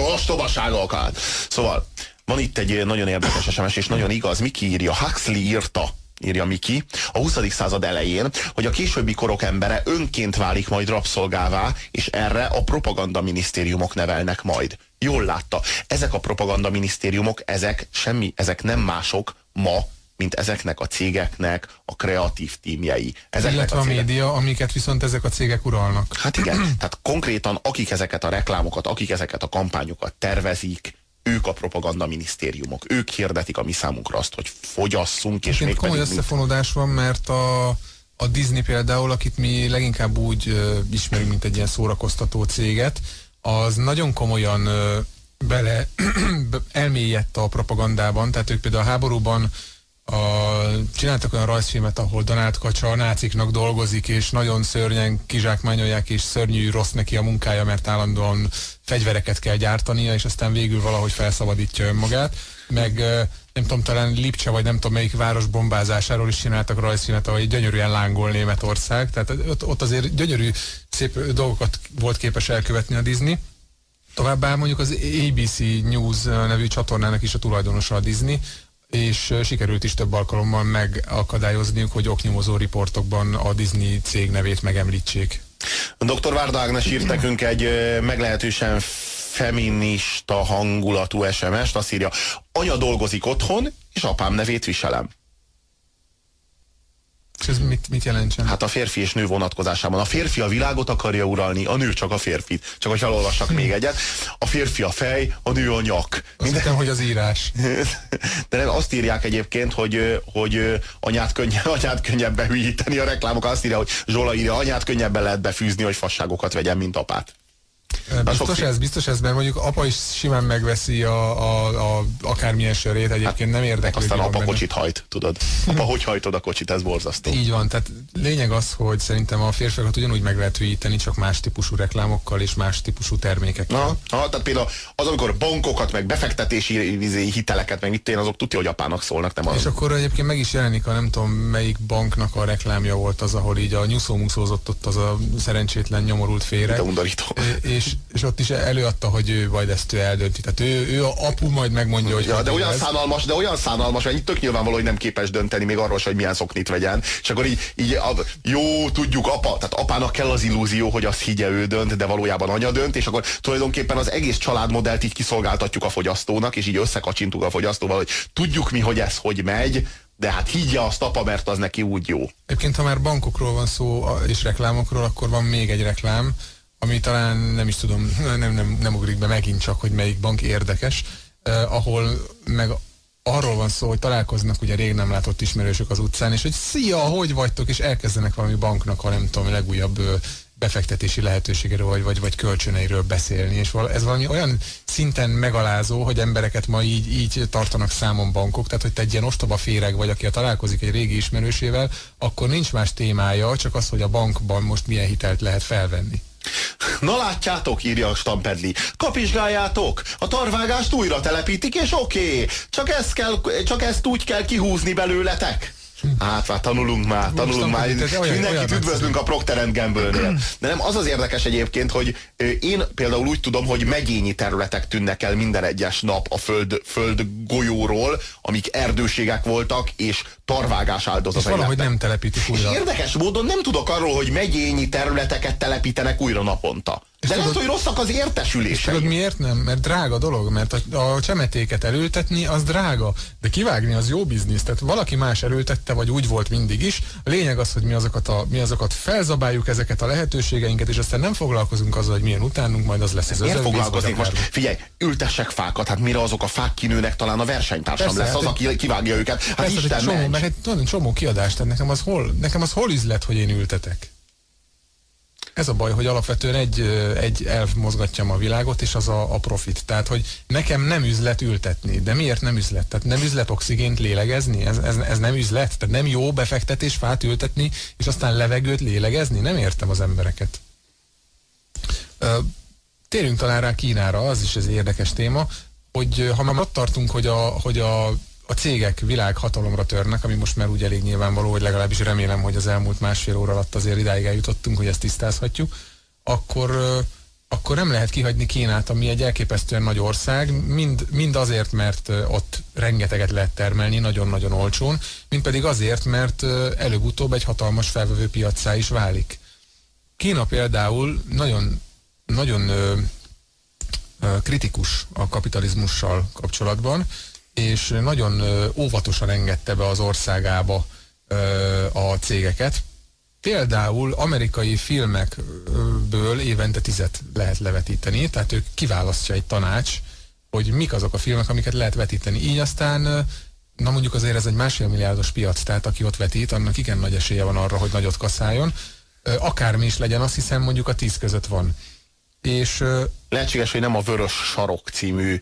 ostobaságokat. Szóval van itt egy nagyon érdekes SMS, és nagyon igaz. Miki írja, Huxley írta, írja Miki, a 20. század elején, hogy a későbbi korok embere önként válik majd rabszolgává, és erre a propagandaminisztériumok nevelnek majd. Jól látta. Ezek a propagandaminisztériumok, ezek nem mások ma, mint ezeknek a cégeknek a kreatív tímjei. Illetve a média, amiket viszont ezek a cégek uralnak. Hát igen, tehát konkrétan akik ezeket a reklámokat, akik ezeket a kampányokat tervezik, ők a propagandaminisztériumok. Ők hirdetik a mi számunkra azt, hogy fogyasszunk, és még komoly összefonódás van, mert a Disney például, akit mi leginkább úgy ismerünk, mint egy ilyen szórakoztató céget, az nagyon komolyan elmélyedt a propagandában, tehát ők például a háborúban csináltak olyan rajzfilmet, ahol Donald Kacsa a náciknak dolgozik, és nagyon szörnyen kizsákmányolják, és szörnyű, rossz neki a munkája, mert állandóan fegyvereket kell gyártania, és aztán végül valahogy felszabadítja önmagát. Meg nem tudom, talán Lipcse, vagy nem tudom melyik város bombázásáról is csináltak rajzfilmet, ahogy gyönyörűen lángol Németország. Tehát ott azért gyönyörű, szép dolgokat volt képes elkövetni a Disney. Továbbá mondjuk az ABC News nevű csatornának is a tulajdonosa a Disney, és sikerült is több alkalommal megakadályozniuk, hogy oknyomozó riportokban a Disney cég nevét megemlítsék. Dr. Várda Ágnes írt nekünk egy meglehetősen feminista hangulatú SMS-t, azt írja: anya dolgozik otthon, és apám nevét viselem. És ez mit jelentsen? Hát a férfi és nő vonatkozásában. A férfi a világot akarja uralni, a nő csak a férfit. Csak hogy elolvassak még egyet. A férfi a fej, a nő a nyak. Azt hittem, hogy az írás. De nem, azt írják egyébként, hogy anyát könnyebb behűíteni a reklámokat. Azt írja, hogy Zsola írja, anyát könnyebben lehet befűzni, hogy fasságokat vegyen, mint apát. Biztos ez, mert mondjuk apa is simán megveszi a akármilyen sörét, egyébként nem érdekel. Aztán apa kocsit hajt, tudod. Apa, hogy hajtod a kocsit, ez borzasztó. Így van, tehát lényeg az, hogy szerintem a férfiakat ugyanúgy meg lehet hűíteni, csak más típusú reklámokkal és más típusú termékekkel. Tehát például az, amikor bankokat, meg befektetési hiteleket, meg mit én, azok tudja, hogy apának szólnak, nem az. És akkor egyébként meg is jelenik a nem tudom melyik banknak a reklámja volt az, ahol így a nyuszómuszózott ott az a szerencsétlen nyomorult féreg. És ott is előadta, hogy ő majd ezt eldönti. Tehát ő a apu majd megmondja, hogy... Ja, de olyan szánalmas, mert itt tök nyilvánvaló, hogy nem képes dönteni még arról, hogy milyen szoknit vegyen. És akkor jó, tudjuk, tehát apának kell az illúzió, hogy azt higgye, ő dönt, de valójában anya dönt, és akkor tulajdonképpen az egész családmodellt így kiszolgáltatjuk a fogyasztónak, és így összekacsintuk a fogyasztóval, hogy tudjuk mi, hogy ez hogy megy, de hát higgye azt apa, mert az neki úgy jó. Egyébként, ha már bankokról van szó és reklámokról, akkor van még egy reklám, ami talán nem is tudom, nem ugrik be megint csak, hogy melyik bank érdekes, ahol meg arról van szó, hogy találkoznak ugye rég nem látott ismerősök az utcán, és hogy szia, hogy vagytok, és elkezdenek valami banknak a nem tudom, legújabb befektetési lehetőségéről vagy kölcsöneiről beszélni, és ez valami olyan szinten megalázó, hogy embereket ma így tartanak számon bankok, tehát hogy te egy ilyen ostoba féreg vagy, aki találkozik egy régi ismerősével, akkor nincs más témája, csak az, hogy a bankban most milyen hitelt lehet felvenni. Na látjátok, írja a Stampedli, kapizsgáljátok, a tarvágást újra telepítik, és oké, csak ezt úgy kell kihúzni belőletek. Hát tanulunk már. Mindenkit üdvözlünk a Procter & Gamble-nél. De nem, az érdekes egyébként, hogy én például úgy tudom, hogy megyényi területek tűnnek el minden egyes nap a föld golyóról, amik erdőségek voltak, és tarvágás áldozatai. És valahogy nem telepítik újra. És érdekes módon nem tudok arról, hogy megyényi területeket telepítenek újra naponta. De lehet, hogy rosszak az értesülései. Tudod miért nem? Mert drága dolog, mert a csemetéket elültetni az drága, de kivágni az jó biznisz. Tehát valaki más elültette, vagy úgy volt mindig is. A lényeg az, hogy mi azokat felzabáljuk, ezeket a lehetőségeinket, és aztán nem foglalkozunk azzal, hogy milyen utánunk, majd az lesz az miért foglalkozni most? Figyelj, ültessek fákat, hát mire azok a fák kinőnek, talán a versenytársam persze, lesz az, aki kivágja őket. Hát persze, Isten meg egy csomó kiadást, tehát nekem az hol üzlet, hogy én ültetek? Ez a baj, hogy alapvetően egy elv mozgatja a világot, és az a profit. Tehát, hogy nekem nem üzlet ültetni. De miért nem üzlet? Tehát nem üzlet oxigént lélegezni? Ez nem üzlet? Tehát nem jó befektetés fát ültetni, és aztán levegőt lélegezni? Nem értem az embereket. Térjünk talán rá Kínára, az is egy érdekes téma, hogy ha már ott tartunk, hogy a cégek világhatalomra törnek, ami most már úgy elég nyilvánvaló, hogy legalábbis remélem, hogy az elmúlt másfél óra alatt azért idáig eljutottunk, hogy ezt tisztázhatjuk, akkor nem lehet kihagyni Kínát, ami egy elképesztően nagy ország, mind azért, mert ott rengeteget lehet termelni, nagyon-nagyon olcsón, mint pedig azért, mert előbb-utóbb egy hatalmas felvevő piaccá is válik. Kína például nagyon kritikus a kapitalizmussal kapcsolatban, és nagyon óvatosan engedte be az országába a cégeket. Például amerikai filmekből évente 10 lehet levetíteni, tehát ők kiválasztja egy tanács, hogy mik azok a filmek, amiket lehet vetíteni. Így aztán, na mondjuk azért ez egy 1,5 milliárdos piac, tehát aki ott vetít, annak igen nagy esélye van arra, hogy nagyot kaszáljon. Akármi is legyen, azt hiszem mondjuk a 10 között van. És lehetséges, hogy nem a Vörös Sarok című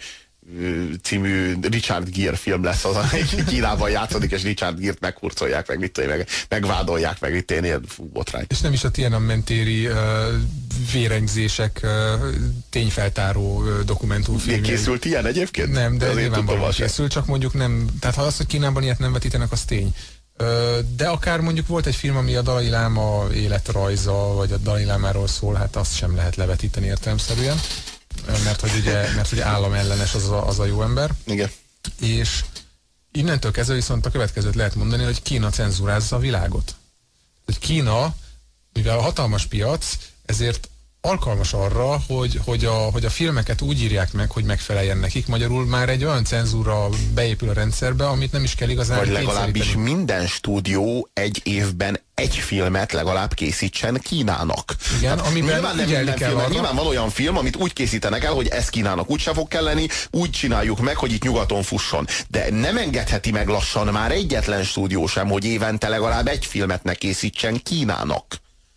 Richard Gere film lesz az, amelyik Kínában játszódik, és Richard Gere-t meghurcolják, megvádolják, meg itt ilyen botrány. És nem is a Tiananmen téri vérengzések tényfeltáró dokumentumfilm. Készült ilyen egyébként? Nem, de nyilvánvalóan készült, csak mondjuk nem, tehát ha az, hogy Kínában ilyet nem vetítenek, az tény. De akár mondjuk volt egy film, ami a Dalai Láma életrajza, vagy a Dalai Lámáról szól, hát azt sem lehet levetíteni értelemszerűen, mert hogy államellenes az a jó ember. Igen. És innentől kezdve viszont a következőt lehet mondani, hogy Kína cenzúrázza a világot. Hogy Kína, mivel a hatalmas piac, ezért alkalmas arra, hogy a filmeket úgy írják meg, hogy megfeleljen nekik. Magyarul már egy olyan cenzúra beépül a rendszerbe, amit nem is kell igazán vagy legalábbis minden stúdió egy évben egy filmet legalább készítsen Kínának. Igen, amiben nyilván van olyan film, amit úgy készítenek el, hogy ez Kínának úgyse fog kelleni, úgy csináljuk meg, hogy itt nyugaton fusson. De nem engedheti meg lassan már egyetlen stúdió sem, hogy évente legalább egy filmet ne készítsen Kínának.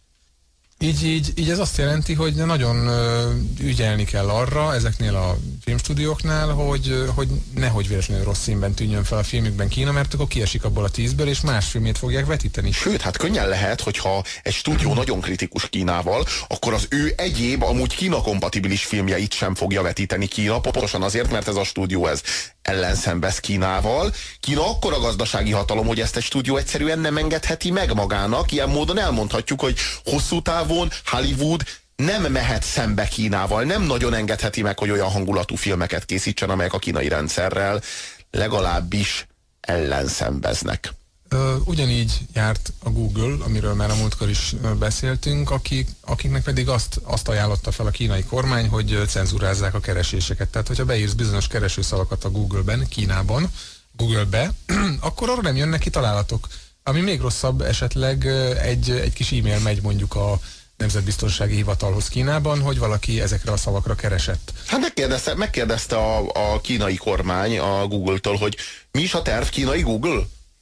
Így ez azt jelenti, hogy nagyon ügyelni kell arra ezeknél a filmstúdióknál, hogy nehogy véletlenül rossz színben tűnjön fel a filmükben Kína, mert akkor kiesik abból a 10-ből, és más filmét fogják vetíteni. Sőt, hát könnyen lehet, hogyha egy stúdió nagyon kritikus Kínával, akkor az ő egyéb, amúgy Kína-kompatibilis filmjeit sem fogja vetíteni Kína, pontosan azért, mert ez a stúdió ellenszenvesz Kínával. Kína akkora gazdasági hatalom, hogy ezt egy stúdió egyszerűen nem engedheti meg magának. Ilyen módon elmondhatjuk, hogy hosszú távon Hollywood nem mehet szembe Kínával, nem nagyon engedheti meg, hogy olyan hangulatú filmeket készítsen, amelyek a kínai rendszerrel legalábbis ellenszenveznek. Ugyanígy járt a Google, amiről már a múltkor is beszéltünk, akiknek pedig azt ajánlotta fel a kínai kormány, hogy cenzúrázzák a kereséseket. Tehát, hogyha beírsz bizonyos keresőszavakat a Google-ben, Kínában, Google-be, akkor arra nem jönnek ki találatok. Ami még rosszabb, esetleg egy kis e-mail megy mondjuk a Nemzetbiztonsági Hivatalhoz Kínában, hogy valaki ezekre a szavakra keresett. Hát megkérdezte a kínai kormány a Google-től, hogy mi is a terv, kínai Google?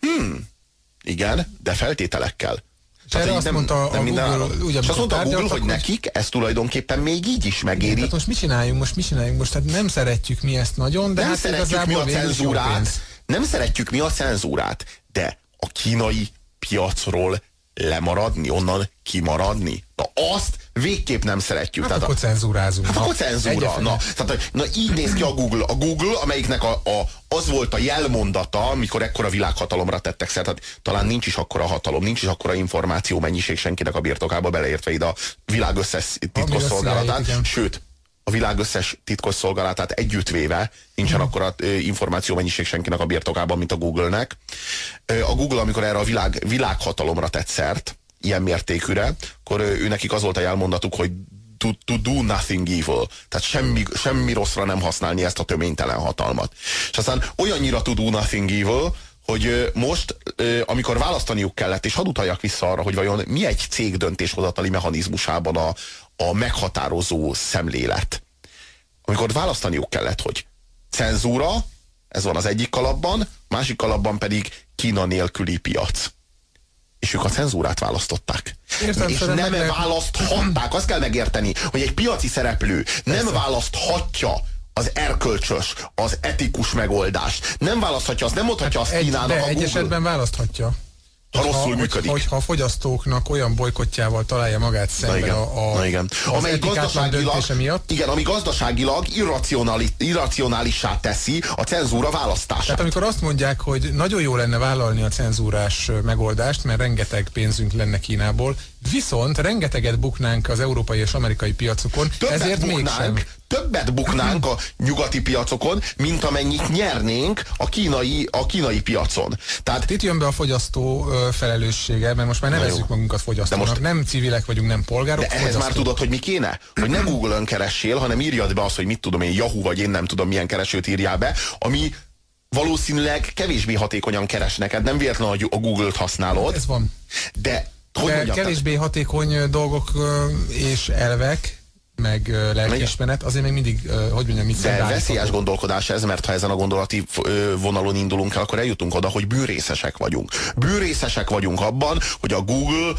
Igen, de feltételekkel. És erre azt mondta a Google, és azt mondta a Google, hogy nekik ez tulajdonképpen még így is megéri. Tehát most mit csináljunk? Most tehát nem szeretjük mi ezt nagyon, de nem hát szeretjük mi a cenzúrát. Nem szeretjük mi a cenzúrát, de a kínai piacról lemaradni, onnan kimaradni. Na azt végképp nem szeretjük. Hát akkor cenzúrázunk. Hát akkor cenzúra. Na így néz ki a Google. A Google, amelyiknek az volt a jelmondata, amikor ekkora világhatalomra tettek szert. Hát talán nincs is akkora hatalom, nincs is akkora információ mennyiség senkinek a birtokába, beleértve ide a világ összes titkosszolgálatát. Sőt, a világ összes titkosszolgálatát együttvéve nincsen akkora információ mennyiség senkinek a birtokában, mint a Google-nek. A Google, amikor erre a világhatalomra tett szert, ilyen mértékűre, akkor nekik az volt a jelmondatuk, hogy to do nothing evil. Tehát semmi rosszra nem használni ezt a töménytelen hatalmat. És aztán olyannyira to do nothing evil, hogy most, amikor választaniuk kellett, és hadd utaljak vissza arra, hogy vajon mi egy cég döntéshozatali mechanizmusában a meghatározó szemlélet. Amikor választaniuk kellett, hogy cenzúra, ez van az egyik kalapban, másik kalapban pedig Kína nélküli piac. És ők a cenzúrát választották. És nem választhatták, azt kell megérteni, hogy egy piaci szereplő nem választhatja az erkölcsös, az etikus megoldást. Nem választhatja, azt nem mondhatja azt Kínának a Google. Egy esetben választhatja. Ha rosszul működik. Hogyha a fogyasztóknak olyan bolykottjával találja magát szemben az etikátlan döntése miatt. Igen, ami gazdaságilag irracionálissá teszi a cenzúra választását. Tehát amikor azt mondják, hogy nagyon jó lenne vállalni a cenzúrás megoldást, mert rengeteg pénzünk lenne Kínából, Viszont rengeteget buknánk az európai és amerikai piacokon, ezért mégsem. Többet buknánk a nyugati piacokon, mint amennyit nyernénk a kínai piacon. Tehát itt jön be a fogyasztó felelőssége, mert most már nevezzük magunkat fogyasztónak. Most, nem civilek vagyunk, nem polgárok. De ehhez már tudod, hogy mi kéne? Hogy ne Google-ön keressél, hanem írjad be azt, hogy mit tudom én, Yahoo vagy én nem tudom milyen keresőt írjál be, ami valószínűleg kevésbé hatékonyan keres neked. Nem véletlen, hogy a Google-t használod. Ez van. De kevésbé hatékony dolgok és elvek, meg lelkiismeret, azért még mindig, hogy mondjam, mit de veszélyes gondolkodás ez, mert ha ezen a gondolati vonalon indulunk el, akkor eljutunk oda, hogy bűnrészesek vagyunk. Bűnrészesek vagyunk abban, hogy a Google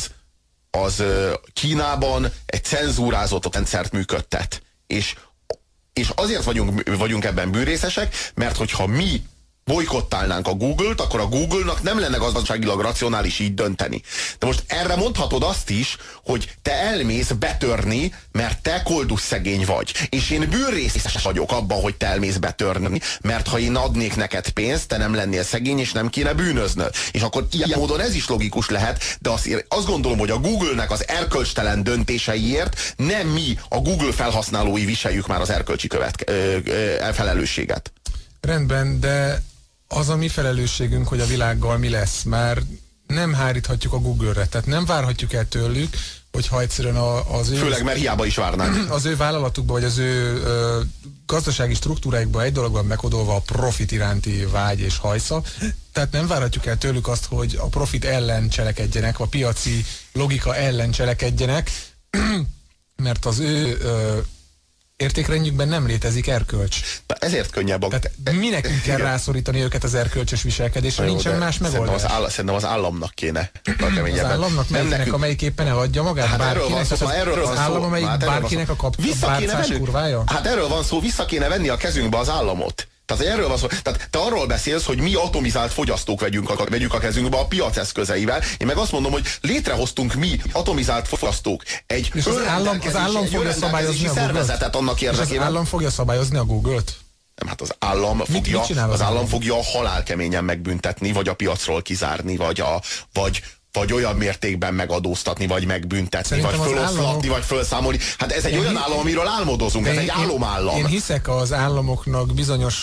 az Kínában egy cenzúrázott rendszert működtet. És azért vagyunk ebben bűnrészesek, mert hogyha mi bojkottálnánk a Google-t, akkor a Google-nak nem lenne gazdaságilag racionális így dönteni. De most erre mondhatod azt is, hogy te elmész betörni, mert te koldus szegény vagy. És én bűnrészes vagyok abban, hogy te elmész betörni, mert ha én adnék neked pénzt, te nem lennél szegény, és nem kéne bűnöznöd. És akkor ilyen módon ez is logikus lehet, de azt gondolom, hogy a Google-nek az erkölcstelen döntéseiért nem mi, a Google felhasználói viseljük már az erkölcsi felelősséget. Rendben, de az a mi felelősségünk, hogy a világgal mi lesz, már nem háríthatjuk a Google-re, tehát nem várhatjuk el tőlük, hogyha egyszerűen az ő... Főleg, mert hiába is várnánk. Az ő vállalatukba, vagy az ő gazdasági struktúráikba egy dologban megkodolva a profit iránti vágy és hajsza, tehát nem várhatjuk el tőlük azt, hogy a profit ellen cselekedjenek, a piaci logika ellen cselekedjenek, mert az ő értékrendjükben nem létezik erkölcs. De ezért könnyebb a... Tehát mi nekünk kell rászorítani őket az erkölcsös viselkedésre, nincsen más megoldás. Szerintem az államnak kéne. Az államnak, melyiknek, amelyik éppen eladja magát hát bárkinek, az állam, amelyik bárkinek a bárcás kurvája? Hát erről van szó, vissza kéne venni a kezünkbe az államot. Tehát erről van szó. Tehát te arról beszélsz, hogy mi atomizált fogyasztók vegyük a kezünkbe a piac eszközeivel. Én meg azt mondom, hogy létrehoztunk mi atomizált fogyasztók egy állam fogja szabályozni a szervezetet annak érdekében. És az állam fogja szabályozni a Google-t? Nem, hát az állam fogja halálkeményen megbüntetni, vagy a piacról kizárni, vagy olyan mértékben megadóztatni, vagy megbüntetni, szerintem vagy föloszlatni, vagy felszámolni. Hát ez egy olyan állam, amiről álmodozunk, ez egy álomállam. Én hiszek az államoknak bizonyos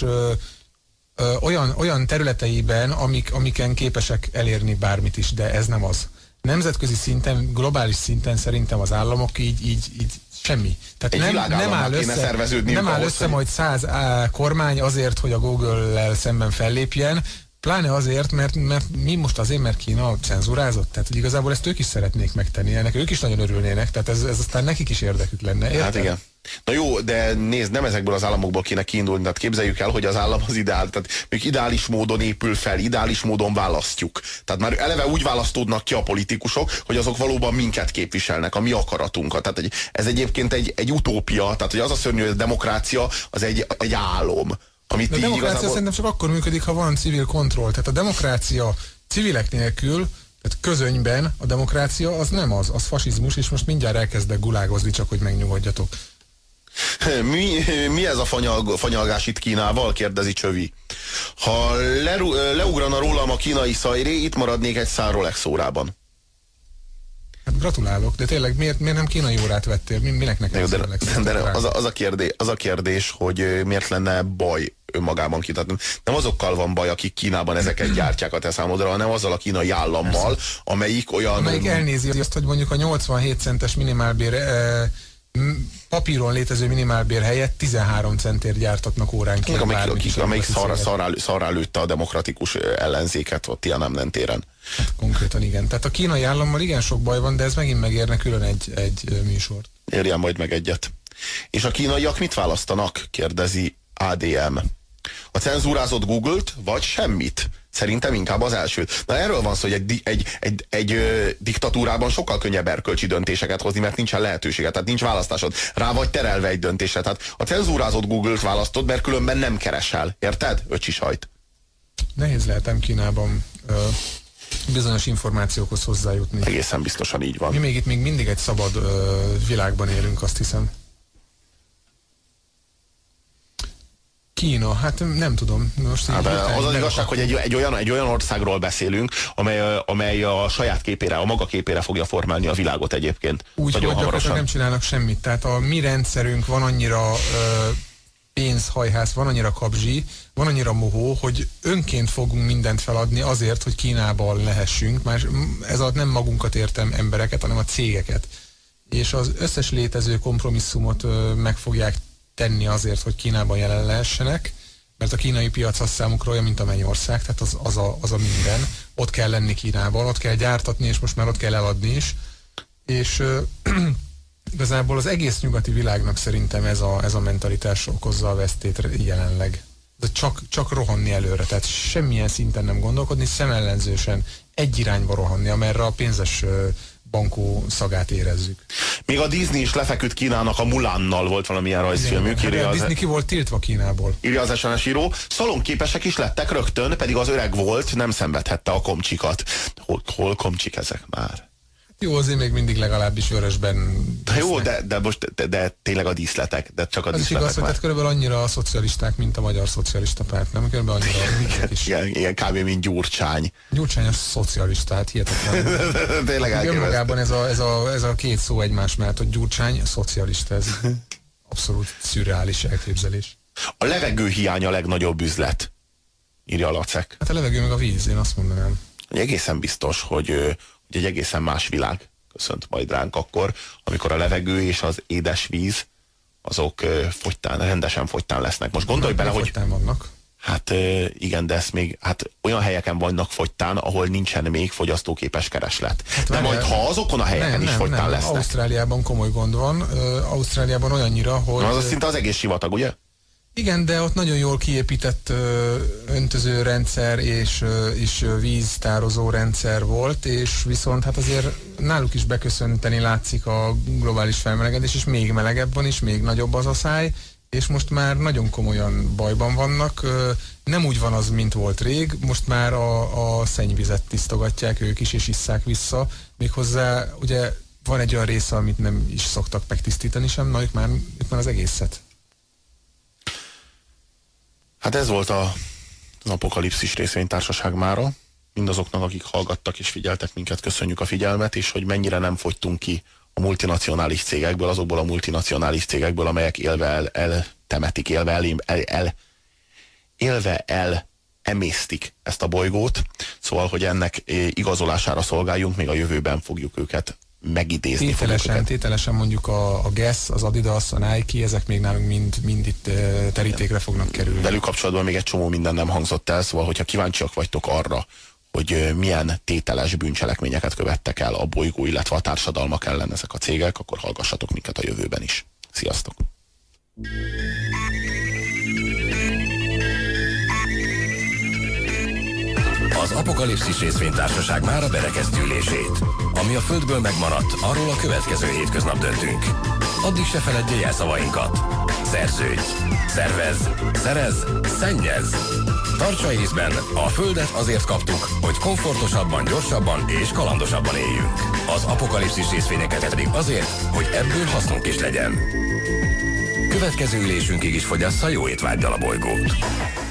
olyan területeiben, amiken képesek elérni bármit is, de ez nem az. Nemzetközi szinten, globális szinten szerintem az államok így semmi. Tehát nem áll össze majd 100 kormány azért, hogy a Google-lel szemben fellépjen, pláne azért, mert mert Kína cenzúrázott. Tehát, hogy igazából ezt ők is szeretnék megtenni. Ennek ők is nagyon örülnének, tehát ez aztán nekik is érdekük lenne. Érted? Hát igen. Na jó, de nézd, nem ezekből az államokból kéne kiindulni, tehát képzeljük el, hogy az állam az ideál, tehát még ideális módon épül fel, ideális módon választjuk. Tehát már eleve úgy választódnak ki a politikusok, hogy azok valóban minket képviselnek, a mi akaratunkat. Tehát ez egyébként egy utópia, tehát hogy az a szörnyű, hogy a demokrácia az egy álom. A demokrácia szerintem csak akkor működik, ha van civil kontroll. Tehát a demokrácia civilek nélkül, tehát közönyben a demokrácia az nem az fasizmus, és most mindjárt elkezdek gulágozni, csak hogy megnyugodjatok. Mi ez a fanyalgás itt Kínával? Kérdezi Csövi. Ha leugrana rólam a kínai szajré, itt maradnék egy szál Rolex órában. Hát gratulálok, de tényleg miért nem kínai órát vettél? Minek neked az a kérdés, hogy miért lenne baj önmagában ki. Tehát nem azokkal van baj, akik Kínában ezeket gyártják a te számodra, hanem azzal a kínai állammal, amelyik elnézi azt, hogy mondjuk a 87 centes minimálbér papíron létező minimálbér helyett 13 centért gyártatnak óránként. Amelyik szarrá lőtte a demokratikus ellenzéket ott Tiananmen téren. Hát konkrétan igen. Tehát a kínai állammal igen sok baj van, de ez megint megérne külön egy műsort. Érjen majd meg egyet. És a kínaiak mit választanak? Kérdezi ADM. A cenzúrázott Google-t, vagy semmit? Szerintem inkább az elsőt. Na erről van szó, hogy egy diktatúrában sokkal könnyebb erkölcsi döntéseket hozni, mert nincsen lehetőséget, tehát nincs választásod. Rá vagy terelve egy döntésre. Tehát a cenzúrázott Google-t választod, mert különben nem keresel. Érted? Öcsi sajt. Nehéz lehetem Kínában bizonyos információkhoz hozzájutni. Egészen biztosan így van. Mi még itt még mindig egy szabad világban élünk, azt hiszem. Kína, hát nem tudom. Most hát az az igazság, hogy egy olyan országról beszélünk, amely a saját képére, a maga képére fogja formálni a világot egyébként. Úgy, hogy gyakorlatilag nem csinálnak semmit. Tehát a mi rendszerünk van annyira pénzhajhász, van annyira kapzsi, van annyira mohó, hogy önként fogunk mindent feladni azért, hogy Kínában lehessünk. Már ez alatt nem magunkat értem embereket, hanem a cégeket. És az összes létező kompromisszumot meg fogják tenni azért, hogy Kínában jelen lehessenek, mert a kínai piac az számukra olyan, mint a mennyország, tehát az a minden. Ott kell lenni Kínában, ott kell gyártatni, és most már ott kell eladni is. És igazából az egész nyugati világnak szerintem ez a mentalitás okozza a vesztét jelenleg. De csak rohanni előre, tehát semmilyen szinten nem gondolkodni, szemellenzősen egy irányba rohanni, amerre a pénzes bankó szagát érezzük. Még a Disney is lefeküdt Kínának a Mulánnal, volt valamilyen rajzfilmük. A Disney ki volt tiltva Kínából. Írja az SMS író. Szalonképesek is lettek rögtön, pedig az öreg volt, nem szenvedhette a komcsikat. Hol komcsik ezek már? Jó, azért még mindig legalábbis vörösben. Jó, de tényleg a díszletek, de csak a az díszletek. Az igaz, hogy körülbelül annyira a szocialisták, mint a Magyar Szocialista Párt, nem? Körülbelül annyira is. Igen, kb. Mint Gyurcsány. Gyurcsány a szocialista, hát hihetetlen. Tényleg elképesztő. Önmagában ez a két szó egymás mellett, hogy Gyurcsány a szocialista, ez abszolút szürreális elképzelés. A levegő hiány a legnagyobb üzlet, írja Lacek. Hát a levegő meg a víz, én azt mondanám. Egészen biztos, hogy egy egészen más világ köszönt majd ránk akkor, amikor a levegő és az édesvíz azok rendesen fogytán lesznek. Most gondolj bele, hogy... Fogytán vannak. Hát igen, de ezt még olyan helyeken vannak fogytán, ahol nincsen még fogyasztóképes kereslet. Hát de majd ha azokon a helyeken is fogytán lesznek. Ausztráliában komoly gond van. Ausztráliában olyannyira, hogy... Az szinte az egész sivatag, ugye? Igen, de ott nagyon jól kiépített öntözőrendszer és víztározó rendszer volt, és viszont hát azért náluk is beköszönteni látszik a globális felmelegedés, és még melegebb van, és még nagyobb az a száj, és most már nagyon komolyan bajban vannak. Nem úgy van az, mint volt rég, most már a szennyvizet tisztogatják ők is, és isszák vissza. Méghozzá ugye van egy olyan része, amit nem is szoktak megtisztítani sem, na ők már az egészet. Hát ez volt az Apokalipszis részvénytársaság mára. Mindazoknak, akik hallgattak és figyeltek minket, köszönjük a figyelmet, és hogy mennyire nem fogytunk ki a multinacionális cégekből, azokból a multinacionális cégekből, amelyek élve eltemetik, élve emésztik ezt a bolygót. Szóval, hogy ennek igazolására szolgáljunk, még a jövőben fogjuk őket megidézni. Tételesen mondjuk a Guess, az Adidas, a Nike, ezek még nálunk mind itt terítékre fognak kerülni. Velük kapcsolatban még egy csomó minden nem hangzott el, szóval hogyha kíváncsiak vagytok arra, hogy milyen tételes bűncselekményeket követtek el a bolygó, illetve a társadalmak ellen ezek a cégek, akkor hallgassatok minket a jövőben is. Sziasztok! Az Apokalipszis részvénytársaság mára berekezti ülését. Ami a Földből megmaradt, arról a következő hétköznap döntünk. Addig se feledjél el szavainkat. Szerződj, szervezz, szerezz, szennyezz. Tartsa észben, a Földet azért kaptuk, hogy komfortosabban, gyorsabban és kalandosabban éljünk. Az Apokalipszis részvényeket pedig azért, hogy ebből hasznunk is legyen. Következő ülésünkig is fogyassza jó étvággyal a bolygót.